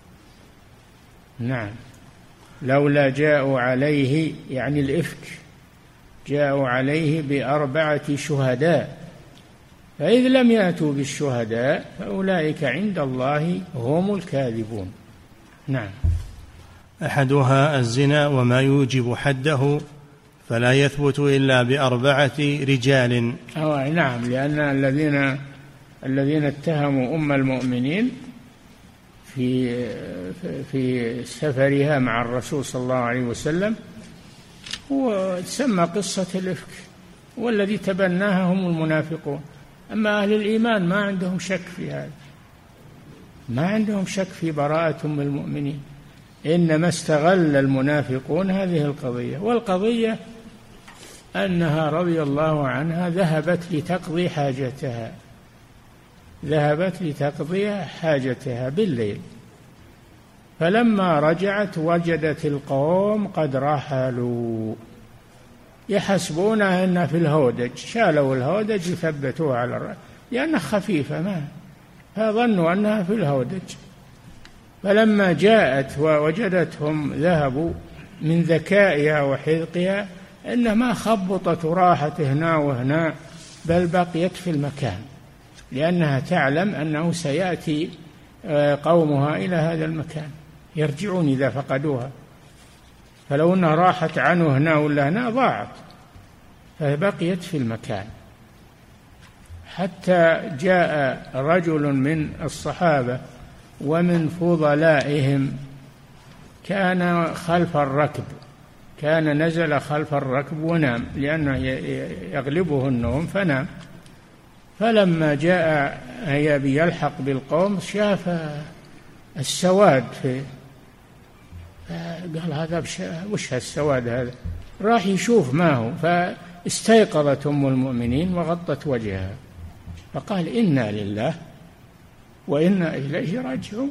نعم. لولا جاءوا عليه، يعني الإفك، جاءوا عليه بأربعة شهداء، فإذ لم يأتوا بالشهداء فأولئك عند الله هم الكاذبون. نعم. أحدها الزنا وما يوجب حده، فلا يثبت إلا بأربعة رجال. أو نعم، لأن الذين الذين اتهموا أم المؤمنين في في سفرها مع الرسول صلى الله عليه وسلم هو تسمى قصة الإفك، والذي تبناها هم المنافقون. أما أهل الإيمان ما عندهم شك في هذا، ما عندهم شك في براءة أم المؤمنين، إنما استغل المنافقون هذه القضية، والقضية أنها رضي الله عنها ذهبت لتقضي حاجتها، ذهبت لتقضي حاجتها بالليل، فلما رجعت وجدت القوم قد رحلوا، يحسبون أنها في الهودج، شالوا الهودج وثبتوها على الرأس لأنها خفيفة، ما فظنوا أنها في الهودج. فلما جاءت ووجدتهم ذهبوا من ذكائها وحذقها إنها ما خبطت وراحت هنا وهنا، بل بقيت في المكان، لأنها تعلم أنه سيأتي قومها إلى هذا المكان يرجعون إذا فقدوها، فلو أنها راحت عنه هنا ولا هنا ضاعت، فبقيت في المكان حتى جاء رجل من الصحابة ومن فضلائهم كان خلف الركب، كان نزل خلف الركب ونام لأنه يغلبه النوم فنام، فلما جاء يبي يلحق بالقوم شاف السواد في، قال هذا وش هالسواد هذا، راح يشوف ما هو، فاستيقظت أم المؤمنين وغطت وجهها فقال إنا لله وإنا إليه راجعون،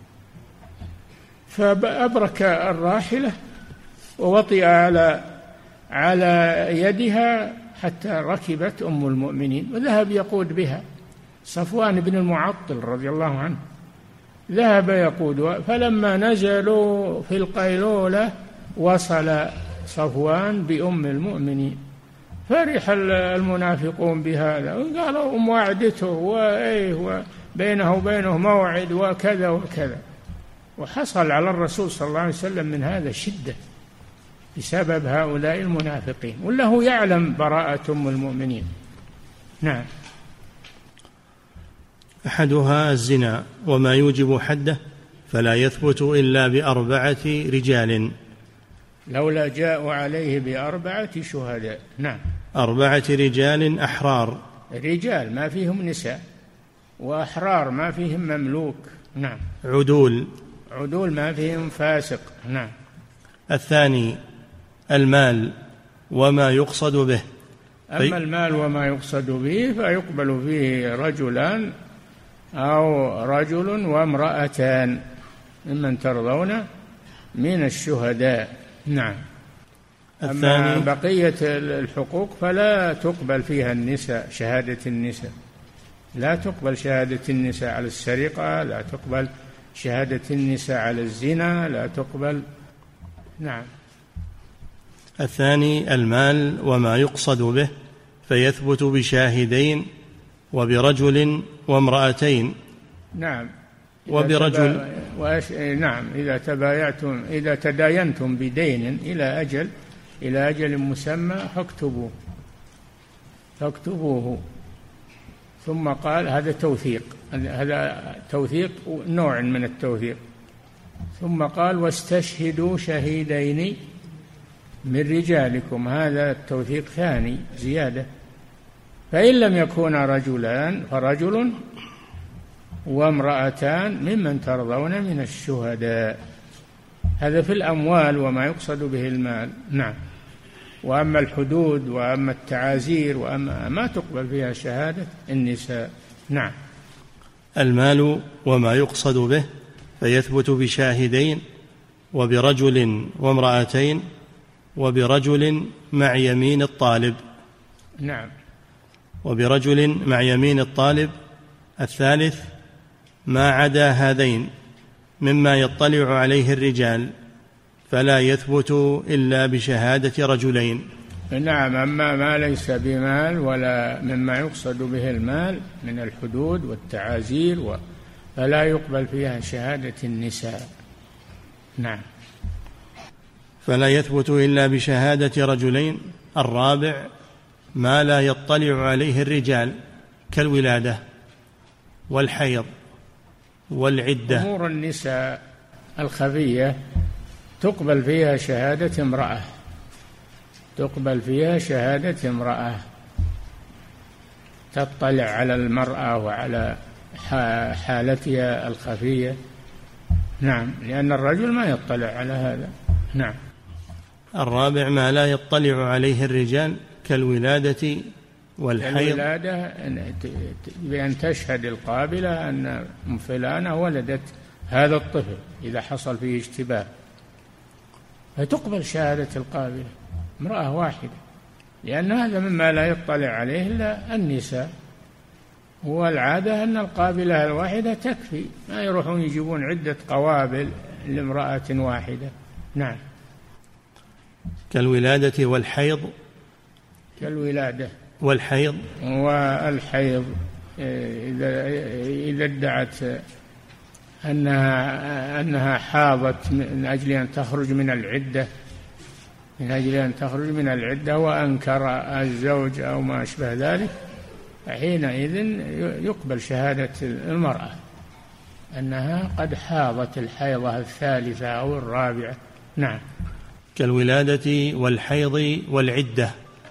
فأبرك الراحلة ووطئ على على يدها حتى ركبت أم المؤمنين وذهب يقود بها. صفوان بن المعطل رضي الله عنه ذهب يقود، فلما نزلوا في القيلولة وصل صفوان بأم المؤمنين، فرح المنافقون بهذا وقالوا أم وعدته وإيه وبينه وبينه موعد وكذا وكذا، وحصل على الرسول صلى الله عليه وسلم من هذا شدة بسبب هؤلاء المنافقين، والله يعلم براءة أم المؤمنين. نعم. أحدها الزنا وما يوجب حده، فلا يثبت إلا بأربعة رجال. لولا جاءوا عليه بأربعة شهداء. نعم. أربعة رجال أحرار، رجال ما فيهم نساء، وأحرار ما فيهم مملوك. نعم. عدول، عدول ما فيهم فاسق. نعم. الثاني المال وما يقصد به. أما المال وما يقصد به فيقبل فيه رجلان أو رجل وامرأتان ممن ترضون من الشهداء. نعم. أما بقية الحقوق فلا تقبل فيها النساء شهادة النساء، لا تقبل شهادة النساء على السرقة، لا تقبل شهادة النساء على الزنا، لا تقبل. نعم. الثاني المال وما يقصد به، فيثبت بشاهدين وبرجل وامرأتين. نعم. وبرجل وأش... نعم إذا تبايعتم إذا تداينتم بدين إلى أجل إلى أجل مسمى فاكتبوه فاكتبوه ثم قال هذا توثيق، هذا توثيق نوع من التوثيق. ثم قال واستشهدوا شهيدين من رجالكم، هذا التوثيق ثاني زيادة. فإن لم يكونا رجلان فرجل وامرأتان ممن ترضون من الشهداء. هذا في الأموال وما يقصد به المال. نعم. وأما الحدود وأما التعازير وأما ما تقبل فيها شهادة النساء. نعم. المال وما يقصد به فيثبت بشاهدين وبرجل وامرأتين وبرجل مع يمين الطالب. نعم. وبرجل مع يمين الطالب. الثالث ما عدا هذين مما يطلع عليه الرجال فلا يثبت إلا بشهادة رجلين. نعم. أما ما ليس بمال ولا مما يقصد به المال من الحدود والتعازير فلا يقبل فيها شهادة النساء. نعم. فلا يثبت إلا بشهادة رجلين. الرابع ما لا يطلع عليه الرجال كالولادة والحيض والعدة. أمور النساء الخفية تقبل فيها شهادة امرأة تقبل فيها شهادة امرأة تطلع على المرأة وعلى حالتها الخفية. نعم. لأن الرجل ما يطلع على هذا. نعم. الرابع ما لا يطلع عليه الرجال كالولادة والحيض. الولادة بأن تشهد القابلة أن فلانة ولدت هذا الطفل إذا حصل فيه اشتباه، فتقبل شهادة القابلة امرأة واحدة، لأن هذا مما لا يطلع عليه إلا النساء. والعادة أن القابلة الواحدة تكفي، ما يروحون يجيبون عدة قوابل لامرأة واحدة. نعم. كالولادة والحيض. كالولادة والحيض. والحيض إذا إذا ادعت أنها أنها حاضت من أجل أن تخرج من العدة من أجل أن تخرج من العدة وأنكر الزوج أو ما أشبه ذلك، حينئذ يقبل شهادة المرأة أنها قد حاضت الحيضة الثالثة أو الرابعة. نعم. كالولادة والحيض والعدة.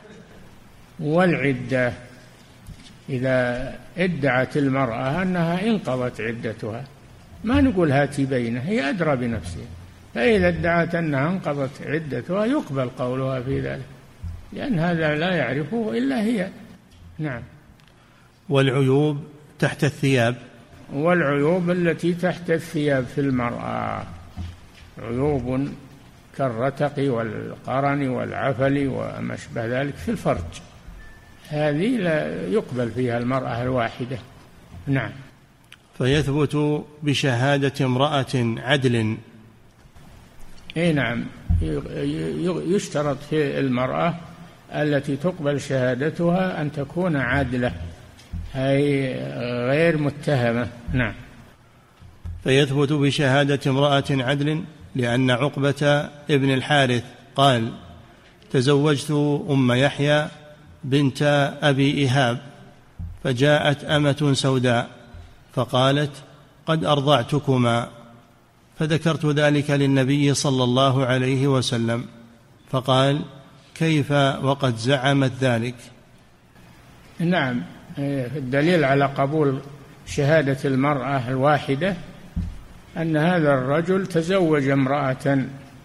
والعدة إذا ادعت المرأة أنها انقضت عدتها ما نقول هاتي بينة، هي أدرى بنفسها، فإذا ادعت أنها انقضت عدتها يقبل قولها في ذلك، لأن هذا لا يعرفه إلا هي. نعم. والعيوب تحت الثياب. والعيوب التي تحت الثياب في المرأة عيوب كالرتق والقرن والعفل وما أشبه ذلك في الفرج، هذه لا يقبل فيها المرأة الواحدة. نعم. فيثبت بشهادة امرأة عدل. اي نعم. يشترط في المرأة التي تقبل شهادتها أن تكون عادلة، أي غير متهمة. نعم. فيثبت بشهادة امرأة عدل لأن عقبة ابن الحارث قال تزوجت أم يحيى بنت أبي إيهاب فجاءت أمة سوداء فقالت قد أرضعتكما، فذكرت ذلك للنبي صلى الله عليه وسلم فقال كيف وقد زعمت ذلك. نعم. الدليل على قبول شهادة المرأة الواحدة أن هذا الرجل تزوج امرأة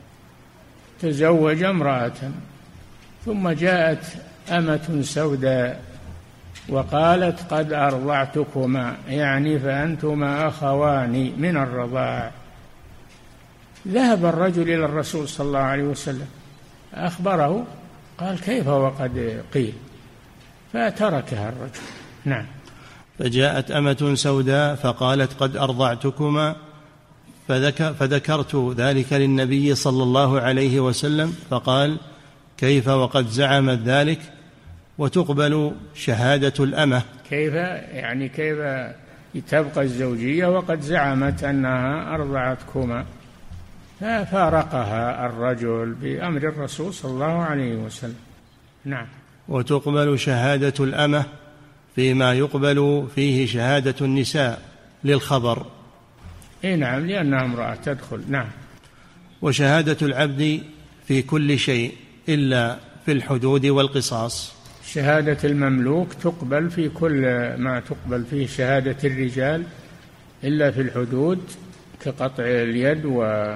تزوج امرأة ثم جاءت أمة سوداء وقالت قد أرضعتكما، يعني فأنتما أخوان من الرضاع. ذهب الرجل إلى الرسول صلى الله عليه وسلم أخبره قال كيف وقد قيل، فتركها الرجل. نعم. فجاءت أمة سوداء فقالت قد أرضعتكما، فذكر فذكرت ذلك للنبي صلى الله عليه وسلم فقال كيف وقد زعمت ذلك وتقبل شهادة الأمة. كيف يعني كيف تبقى الزوجية وقد زعمت أنها أرضعتكما؟ ففارقها الرجل بأمر الرسول صلى الله عليه وسلم. نعم. وتقبل شهادة الأمة فيما يقبل فيه شهادة النساء للخبر. إيه نعم، لأنها امرأة تدخل. نعم. وشهادة العبد في كل شيء إلا في الحدود والقصاص. شهادة المملوك تقبل في كل ما تقبل فيه شهادة الرجال إلا في الحدود كقطع اليد و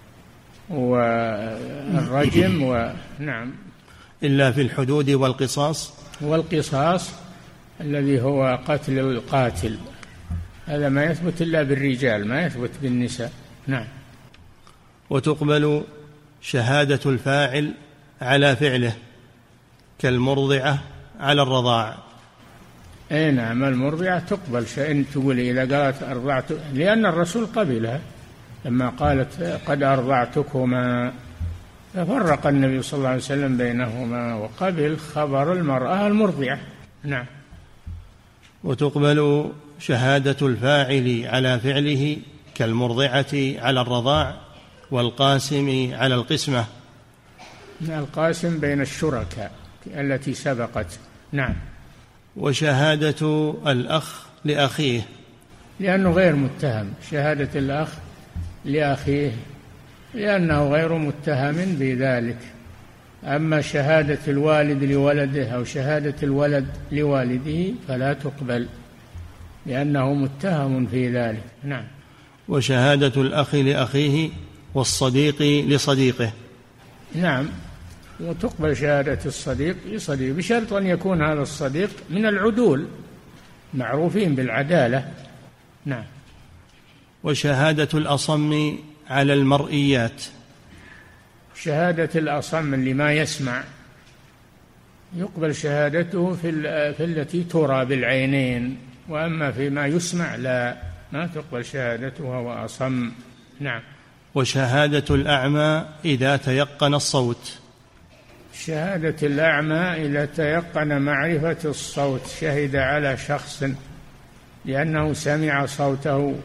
والرجم و... نعم. إلا في الحدود والقصاص. والقصاص الذي هو قتل القاتل، هذا ما يثبت إلا بالرجال، ما يثبت بالنساء. نعم. وتقبل شهادة الفاعل على فعله كالمرضعة على الرضاع. اي نعم، المرضعة تقبل شيء، تقول إذا قالت أرضعت، لأن الرسول قبلها لما قالت قد أرضعتكما، ففرق النبي صلى الله عليه وسلم بينهما وقبل خبر المرأة المرضعة. نعم. وتقبل شهادة الفاعل على فعله كالمرضعة على الرضاع والقاسم على القسمة. القاسم بين الشركاء التي سبقت. نعم. وشهادة الأخ لأخيه لأنه غير متهم، شهادة الأخ لأخيه لأنه غير متهم بذلك. أما شهادة الوالد لولده أو شهادة الولد لوالده فلا تقبل لأنه متهم في ذلك. نعم. وشهادة الأخ لأخيه والصديق لصديقه. نعم. وتقبل شهادة الصديق لصديق بشرط أن يكون هذا الصديق من العدول معروفين بالعدالة. نعم. وشهادة الأصم على المرئيات. شهادة الأصم اللي ما يسمع يقبل شهادته في, في التي ترى بالعينين، وأما فيما يسمع لا، ما تقبل شهادته وهو أصم. نعم. وشهادة الأعمى إذا تيقن الصوت. شهادة الأعمى إذا تيقن معرفة الصوت، شهد على شخص لأنه سمع صوته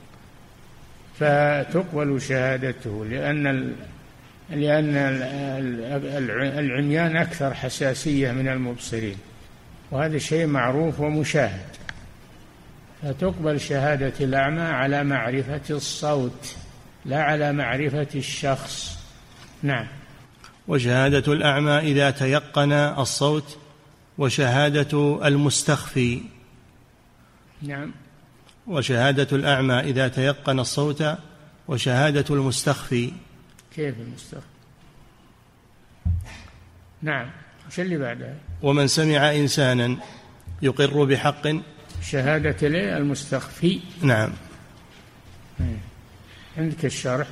فتقبل شهادته، لأن ال... لأن العميان أكثر حساسية من المبصرين، وهذا شيء معروف ومشاهد، فتقبل شهادة الأعمى على معرفة الصوت لا على معرفة الشخص. نعم. وشهادة الأعمى إذا تيقن الصوت. وشهادة المستخفي. نعم. وشهادة الأعمى إذا تيقن الصوت. وشهادة المستخفي. كيف المستخفي؟ نعم. وش اللي بعدها؟ ومن سمع إنسانا يقر بحق. شهادة ليه المستخفي. نعم. عندك الشرح؟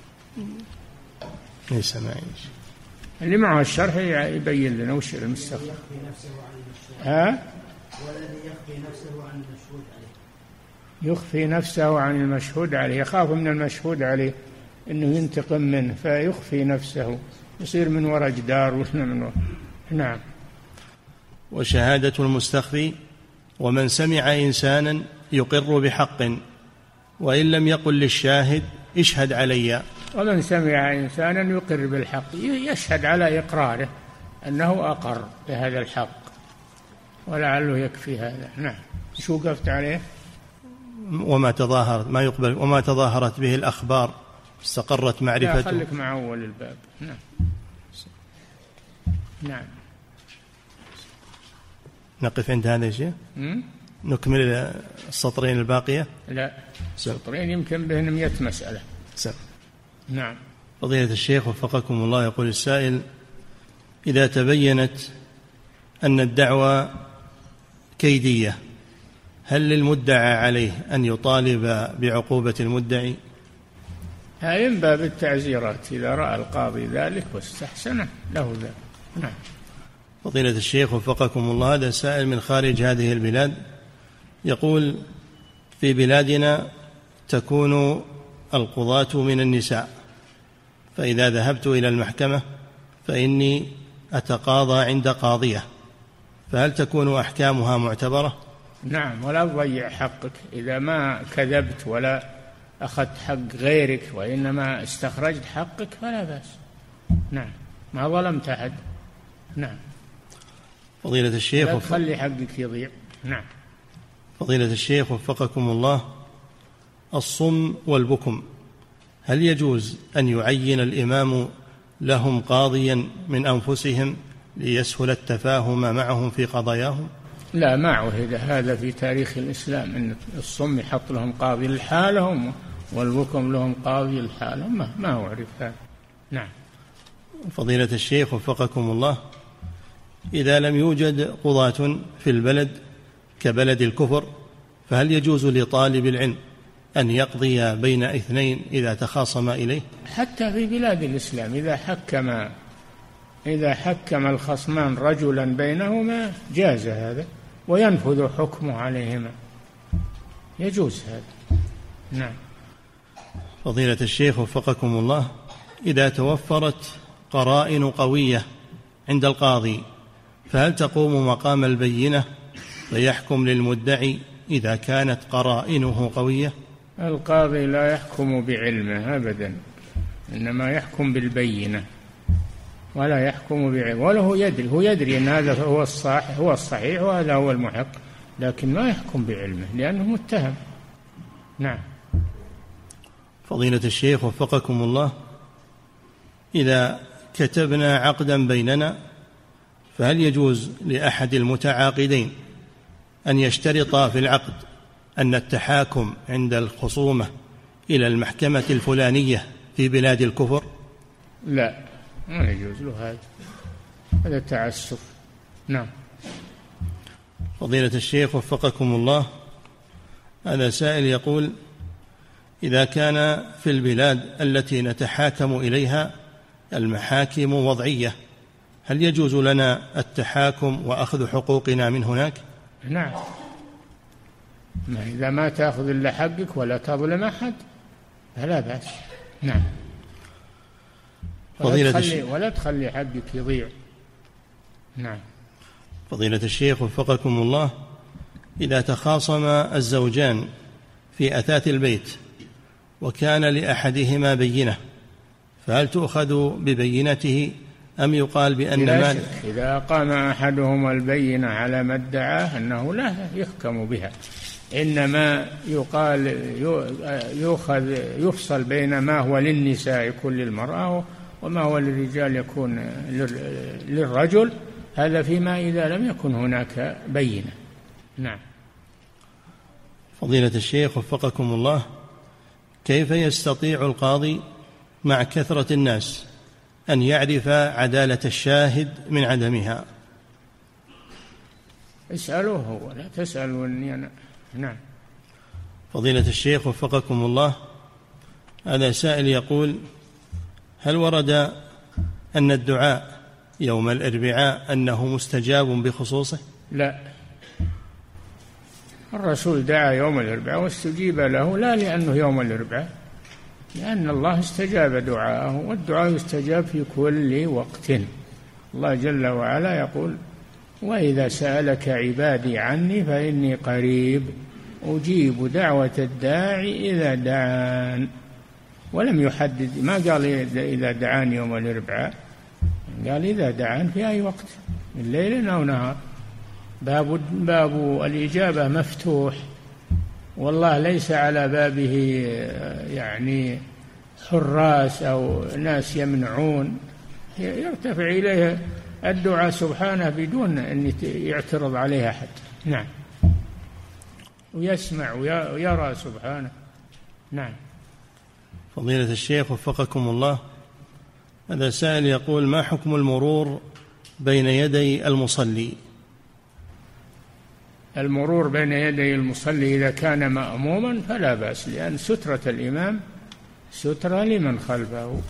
ليس معي. اللي معه الشرح يبين لنا وش المستخفي. ها؟ والذي يخفي نفسه عن المشهود عليه. يخفي نفسه عن المشهود عليه، يخاف من المشهود عليه انه ينتقم منه فيخفي نفسه، يصير من وراء جدار ولا من وراء. نعم. وشهادة المستخفي. ومن سمع إنسانا يقر بحق وإن لم يقل للشاهد اشهد علي. ومن سمع إنسانا يقر بالحق يشهد على إقراره أنه أقر بهذا الحق، ولعله يكفي هذا. نعم. شو وقفت عليه؟ وما تظاهرت ما يقبل وما تظاهرت به الأخبار استقرت معرفته. لا، خليك مع أول الباب. نعم. نعم. نقف عند هذا الشيء. نكمل السطرين الباقية. لا، السطرين يمكن بهن مئة مسألة. سم. نعم. فضيلة الشيخ وفقكم الله، يقول السائل: إذا تبينت أن الدعوى كيدية هل للمدعى عليه أن يطالب بعقوبة المدعي؟ هذا من باب التعزيرات إذا رأى القاضي ذلك واستحسنه له ذلك. نعم. فضيلة الشيخ وفقكم الله، هذا سائل من خارج هذه البلاد يقول: في بلادنا تكون القضاة من النساء، فإذا ذهبت إلى المحكمة فإني أتقاضى عند قاضية، فهل تكون أحكامها معتبرة؟ نعم، ولا تضيع حقك إذا ما كذبت ولا أخذت حق غيرك وإنما استخرجت حقك فلا بأس. نعم، ما ظلمت أحد. نعم. فضيلة الشيخ لا تخلي حقك يضيع. نعم. فضيلة الشيخ وفقكم الله، الصم والبكم هل يجوز أن يعين الإمام لهم قاضيا من أنفسهم ليسهل التفاهم معهم في قضاياهم؟ لا، ما عهد هذا في تاريخ الإسلام أن الصم يحط لهم قاضي لحالهم والبكم لهم قاضي لحالهم، ما, ما أعرف هذا. نعم. فضيلة الشيخ وفقكم الله، إذا لم يوجد قضاة في البلد كبلد الكفر، فهل يجوز لطالب العلم أن يقضي بين اثنين إذا تخاصم إليه؟ حتى في بلاد الإسلام إذا حكم إذا حكم الخصمان رجلا بينهما جاز هذا وينفذ حكمه عليهما، يجوز هذا. نعم. فضيلة الشيخ وفقكم الله، إذا توفرت قرائن قوية عند القاضي فهل تقوم مقام البينة فيحكم للمدعي إذا كانت قرائنه قوية؟ القاضي لا يحكم بعلمه أبدا، إنما يحكم بالبينة ولا يحكم بعلمه، وله يدري هو يدري أن هذا هو الصحيح هو الصحيح وهذا هو المحق، لكن ما يحكم بعلمه لأنه متهم. نعم. فضيلة الشيخ وفقكم الله، إذا كتبنا عقدا بيننا فهل يجوز لأحد المتعاقدين أن يشترط في العقد أن التحاكم عند الخصومة إلى المحكمة الفلانية في بلاد الكفر؟ لا، ما يجوز له هذا، هذا تعسف. نعم. فضيلة الشيخ وفقكم الله، هذا سائل يقول: إذا كان في البلاد التي نتحاكم إليها المحاكم وضعية، هل يجوز لنا التحاكم وأخذ حقوقنا من هناك؟ نعم، ما إذا ما تأخذ إلا حقك ولا تظلم أحد فلا بأس. نعم. ولا تخلي, ولا تخلي حقك يضيع. نعم. فضيلة الشيخ وفقكم الله، إذا تخاصم الزوجان في أثاث البيت وكان لأحدهما بينة فهل تؤخذ ببينته أم يقال بأن مال؟ إذا قام أحدهما البينة على ما ادعاه أنه لا يحكم بها، إنما يقال يؤخذ يفصل بين ما هو للنساء يكون للمرأة وما هو للرجال يكون للرجل، هذا فيما إذا لم يكن هناك بينة. نعم. فضيلة الشيخ وفقكم الله، كيف يستطيع القاضي مع كثرة الناس أن يعرف عدالة الشاهد من عدمها؟ اسألوه ولا تسألوني أنا. نعم. فضيلة الشيخ وفقكم الله، هذا سائل يقول: هل ورد أن الدعاء يوم الأربعاء أنه مستجاب بخصوصه؟ لا، الرسول دعا يوم الأربعاء واستجيب له، لا لأنه يوم الأربعاء، لأن الله استجاب دعاءه، والدعاء يستجاب في كل وقت. الله جل وعلا يقول: وإذا سألك عبادي عني فإني قريب أجيب دعوة الداعي إذا دعان. ولم يحدد، ما قال إذا دعان يوم الأربعاء، قال إذا دعان في أي وقت من ليل أو نهار. باب باب الإجابة مفتوح، والله ليس على بابه يعني حراس أو ناس يمنعون، يرتفع إليه الدعاء سبحانه بدون أن يعترض عليه أحد. نعم. ويسمع ويرى سبحانه. نعم. فضيلة الشيخ وفقكم الله، هذا سائل يقول: ما حكم المرور بين يدي المصلي؟ المرور بين يدي المصلي إذا كان مأموما فلا بأس، لأن سترة الإمام سترة لمن خلفه.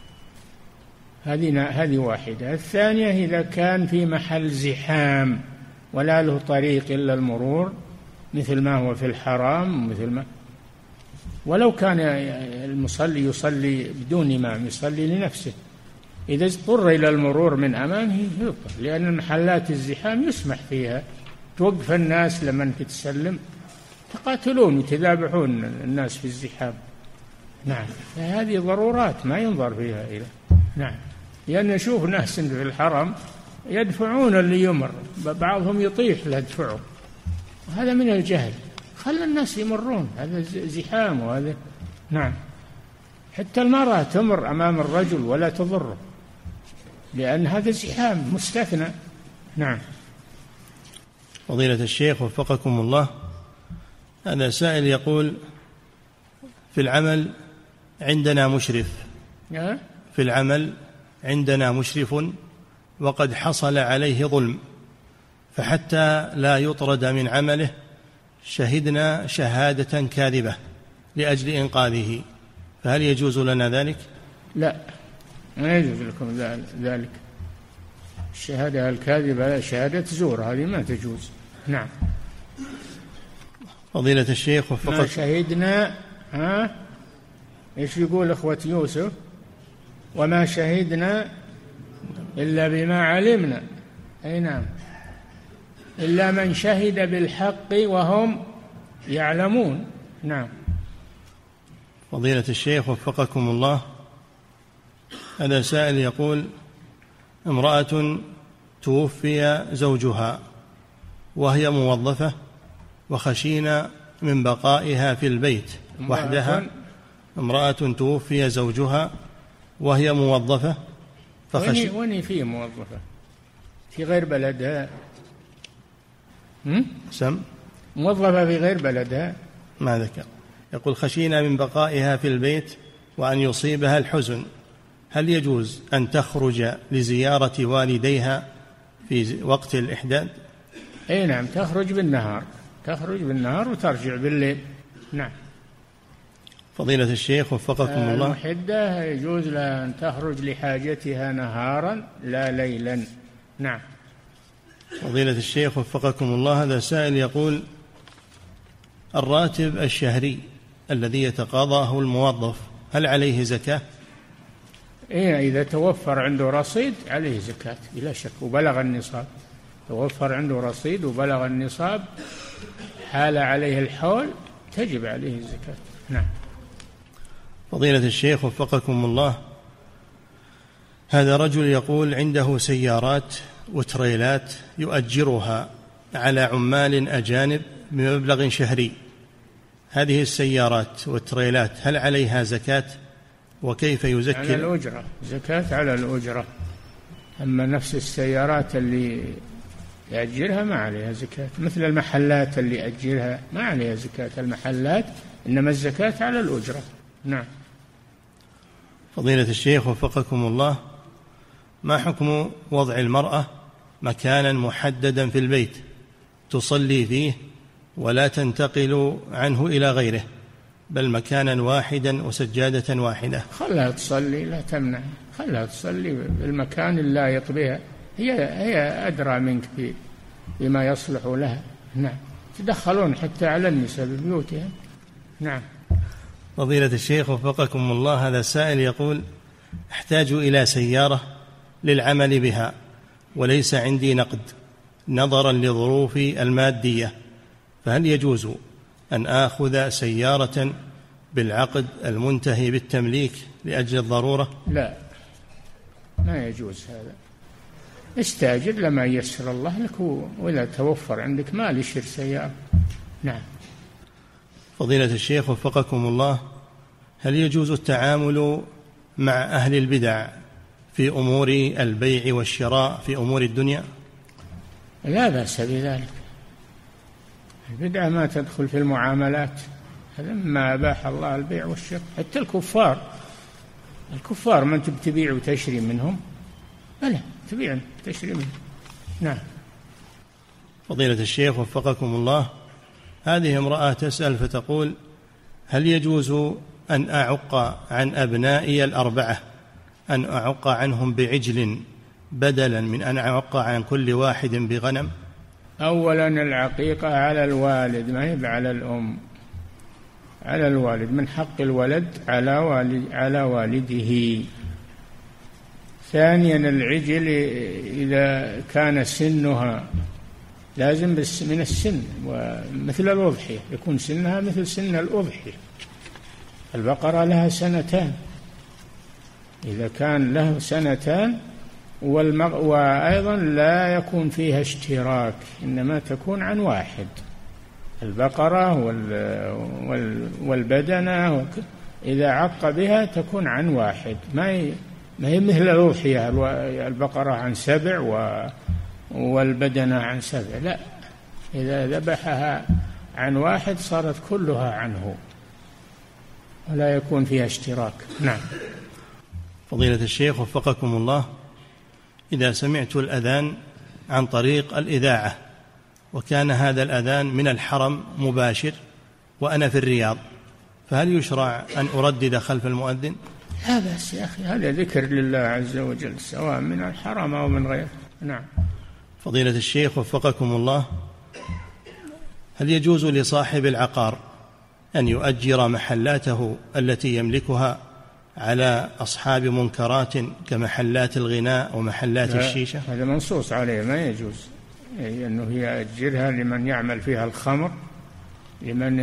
هذه هذه واحدة. الثانية إذا كان في محل زحام ولا له طريق إلا المرور، مثل ما هو في الحرام، مثل ما ولو كان المصلي يصلي بدون إمام، يصلي لنفسه، إذا اضطر إلى المرور من أمامه يضطر، لأن المحلات الزحام يسمح فيها، توقف الناس لمن تتسلم، تقاتلون وتذابحون الناس في الزحام. نعم، هذه ضرورات ما ينظر فيها إلى. نعم، لأن نشوف ناس في الحرم يدفعون اللي يمر، بعضهم يطيح لا يدفعه، وهذا من الجهل. خلى الناس يمرون، هذا زحام وهذا. نعم، حتى المرأة تمر أمام الرجل ولا تضره، لأن هذا زحام مستثنى. نعم. فضيلة الشيخ وفقكم الله، هذا سائل يقول: في العمل عندنا مشرف في العمل عندنا مشرف وقد حصل عليه ظلم، فحتى لا يطرد من عمله شهدنا شهادة كاذبة لأجل إنقاذه، فهل يجوز لنا ذلك؟ لا، ما يجوز لكم ذلك. الشهادة الكاذبة شهادة زور، هذه ما تجوز. نعم. فضيلة الشيخ وفقط ما شهدنا، ها إيش يقول أخوة يوسف؟ وما شهدنا إلا بما علمنا. أي نعم، إلا من شهد بالحق وهم يعلمون. نعم. فضيلة الشيخ وفقكم الله، هذا سائل يقول: امرأة توفي زوجها وهي موظفة وخشينا من بقائها في البيت وحدها. امرأة توفي زوجها وهي موظفة فخشي وين في موظفة في غير بلدها؟ سم موظفة في غير بلدها ما ذكر. يقول: خشينا من بقائها في البيت وأن يصيبها الحزن، هل يجوز أن تخرج لزيارة والديها في وقت الإحداد؟ أي نعم، تخرج بالنهار، تخرج بالنهار وترجع بالليل. نعم. فضيلة الشيخ وفقكم الله، المحدة يجوز لها أن تخرج لحاجتها نهارا لا ليلا. نعم. فضيلة الشيخ وفقكم الله، هذا سائل يقول: الراتب الشهري الذي يتقاضاه الموظف هل عليه زكاة؟ إيه، إذا توفر عنده رصيد عليه زكاة بلا شك، وبلغ النصاب. توفر عنده رصيد وبلغ النصاب، حال عليه الحول، تجب عليه الزكاة. نعم. فضيلة الشيخ وفقكم الله، هذا رجل يقول عنده سيارات وتريلات يؤجرها على عمال أجانب بمبلغ شهري، هذه السيارات والتريلات هل عليها زكاة؟ وكيف يزكي؟ على الأجرة، زكاة على الأجرة. أما نفس السيارات اللي يأجرها ما عليها زكاة، مثل المحلات اللي يأجرها ما عليها زكاة المحلات، إنما الزكاة على الأجرة. نعم. فضيلة الشيخ وفقكم الله، ما حكم وضع المرأة مكانا محددا في البيت تصلي فيه ولا تنتقل عنه إلى غيره، بل مكانا واحدا وسجادة واحدة؟ خلها تصلي، لا تمنع، خلها تصلي بالمكان اللايق بها، هي هي أدرى منك بما يصلح لها. نعم. تدخلون حتى على النساء ببيوتها. نعم. فضيلة الشيخ وفقكم الله، هذا السائل يقول: أحتاج إلى سيارة للعمل بها وليس عندي نقد نظرا لظروفي المادية، فهل يجوز أن آخذ سيارة بالعقد المنتهي بالتمليك لأجل الضرورة؟ لا، ما يجوز هذا. استاجر لما ييسر الله لك، وإذا توفر عندك مال اشتر سيارة. نعم. فضيلة الشيخ وفقكم الله، هل يجوز التعامل مع أهل البدع في أمور البيع والشراء في أمور الدنيا؟ لا بأس بذلك. البدعة ما تدخل في المعاملات، هذا ما أباح الله البيع والشراء. حتى الكفار الكفار من تبيع وتشري منهم، بلى تبيع وتشري منهم. نعم. فضيلة الشيخ وفقكم الله، هذه امرأة تسأل فتقول: هل يجوز أن أعق عن أبنائي الأربعة أن أعق عنهم بعجل بدلا من أن أعق عن كل واحد بغنم؟ أولا العقيقة على الوالد، ما هي على الأم، على الوالد، من حق الولد على والد على والده. ثانيا العجل إذا كان سنها لازم من السن، ومثل الأضحية يكون سنها مثل سن الأضحية. البقرة لها سنتان، إذا كان له سنتان، والمغ... وأيضا لا يكون فيها اشتراك، إنما تكون عن واحد. البقرة وال... وال... والبدنة وك... إذا عق بها تكون عن واحد، ما هي, ما هي مثل الأضحية، البقرة عن سبع و... والبدنة عن سبع، لا، إذا ذبحها عن واحد صارت كلها عنه ولا يكون فيها اشتراك. نعم. فضيلة الشيخ وفقكم الله، إذا سمعت الأذان عن طريق الإذاعة وكان هذا الأذان من الحرم مباشر وأنا في الرياض، فهل يشرع أن أردد خلف المؤذن؟ لا بأس يا أخي، هذا ذكر لله عز وجل سواء من الحرم أو من غيره. نعم. فضيلة الشيخ وفقكم الله، هل يجوز لصاحب العقار أن يؤجر محلاته التي يملكها على أصحاب منكرات كمحلات الغناء ومحلات الشيشة؟ هذا منصوص عليه، ما يجوز أنه يأجرها لمن يعمل فيها الخمر، لمن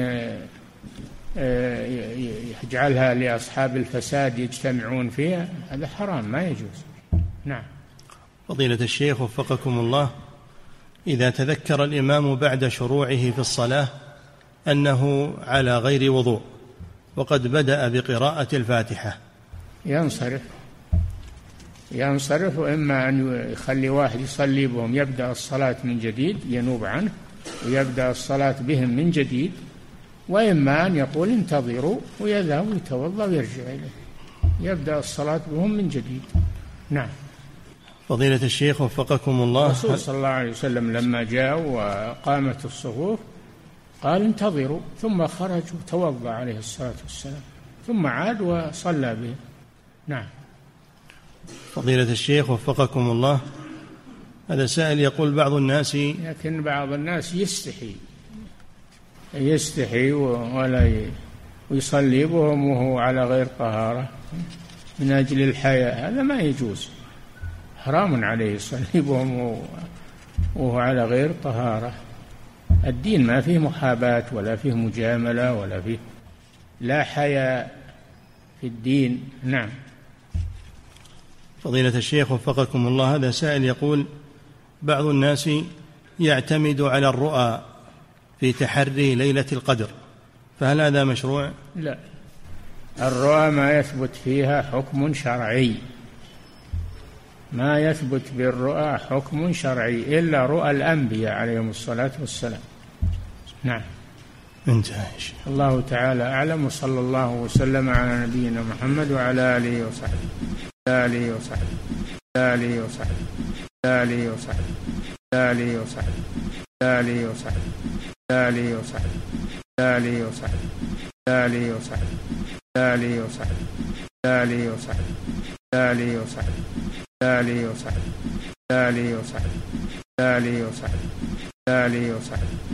يجعلها لأصحاب الفساد يجتمعون فيها، هذا حرام ما يجوز. نعم. فضيلة الشيخ وفقكم الله، إذا تذكر الإمام بعد شروعه في الصلاة أنه على غير وضوء وقد بدأ بقراءة الفاتحة، ينصرف ينصرف وإما أن يخلي واحد يصلي بهم يبدأ الصلاة من جديد ينوب عنه ويبدأ الصلاة بهم من جديد، وإما أن يقول انتظروا ويذهب ويتوضأ ويرجع إليه يبدأ الصلاة بهم من جديد. نعم. فضيلة الشيخ وفقكم الله، الرسول صلى الله عليه وسلم لما جاء وقامت الصفوف قال انتظروا، ثم خرج وتوضأ عليه الصلاة والسلام، ثم عاد وصلى به. نعم. فضيلة الشيخ وفقكم الله، هذا سائل يقول بعض الناس، لكن بعض الناس يستحي يستحي ولا ويصلي بهم وهو على غير طهارة من أجل الحياة، هذا ما يجوز، حرام عليه يصلي بهم وهو على غير طهارة. الدين ما فيه محاباة ولا فيه مجاملة ولا فيه لا حياء في الدين. نعم. فضيلة الشيخ وفقكم الله، هذا سائل يقول بعض الناس يعتمد على الرؤى في تحري ليلة القدر، فهل هذا مشروع؟ لا، الرؤى ما يثبت فيها حكم شرعي، ما يثبت بالرؤى حكم شرعي إلا رؤى الأنبياء عليهم الصلاة والسلام. نعم. انتهى. الله تعالى أعلم، وصلى الله وسلم على نبينا محمد وعلى آله وصحبه آله وصحبه آله وصحبه آله وصحبه آله وصحبه آله وصحبه آله وصحبه آله وصحبه آله وصحبه آله وصحبه آله وصحبه آله وصحبه آله وصحبه آله وصحبه آله وصحبه آله وصحبه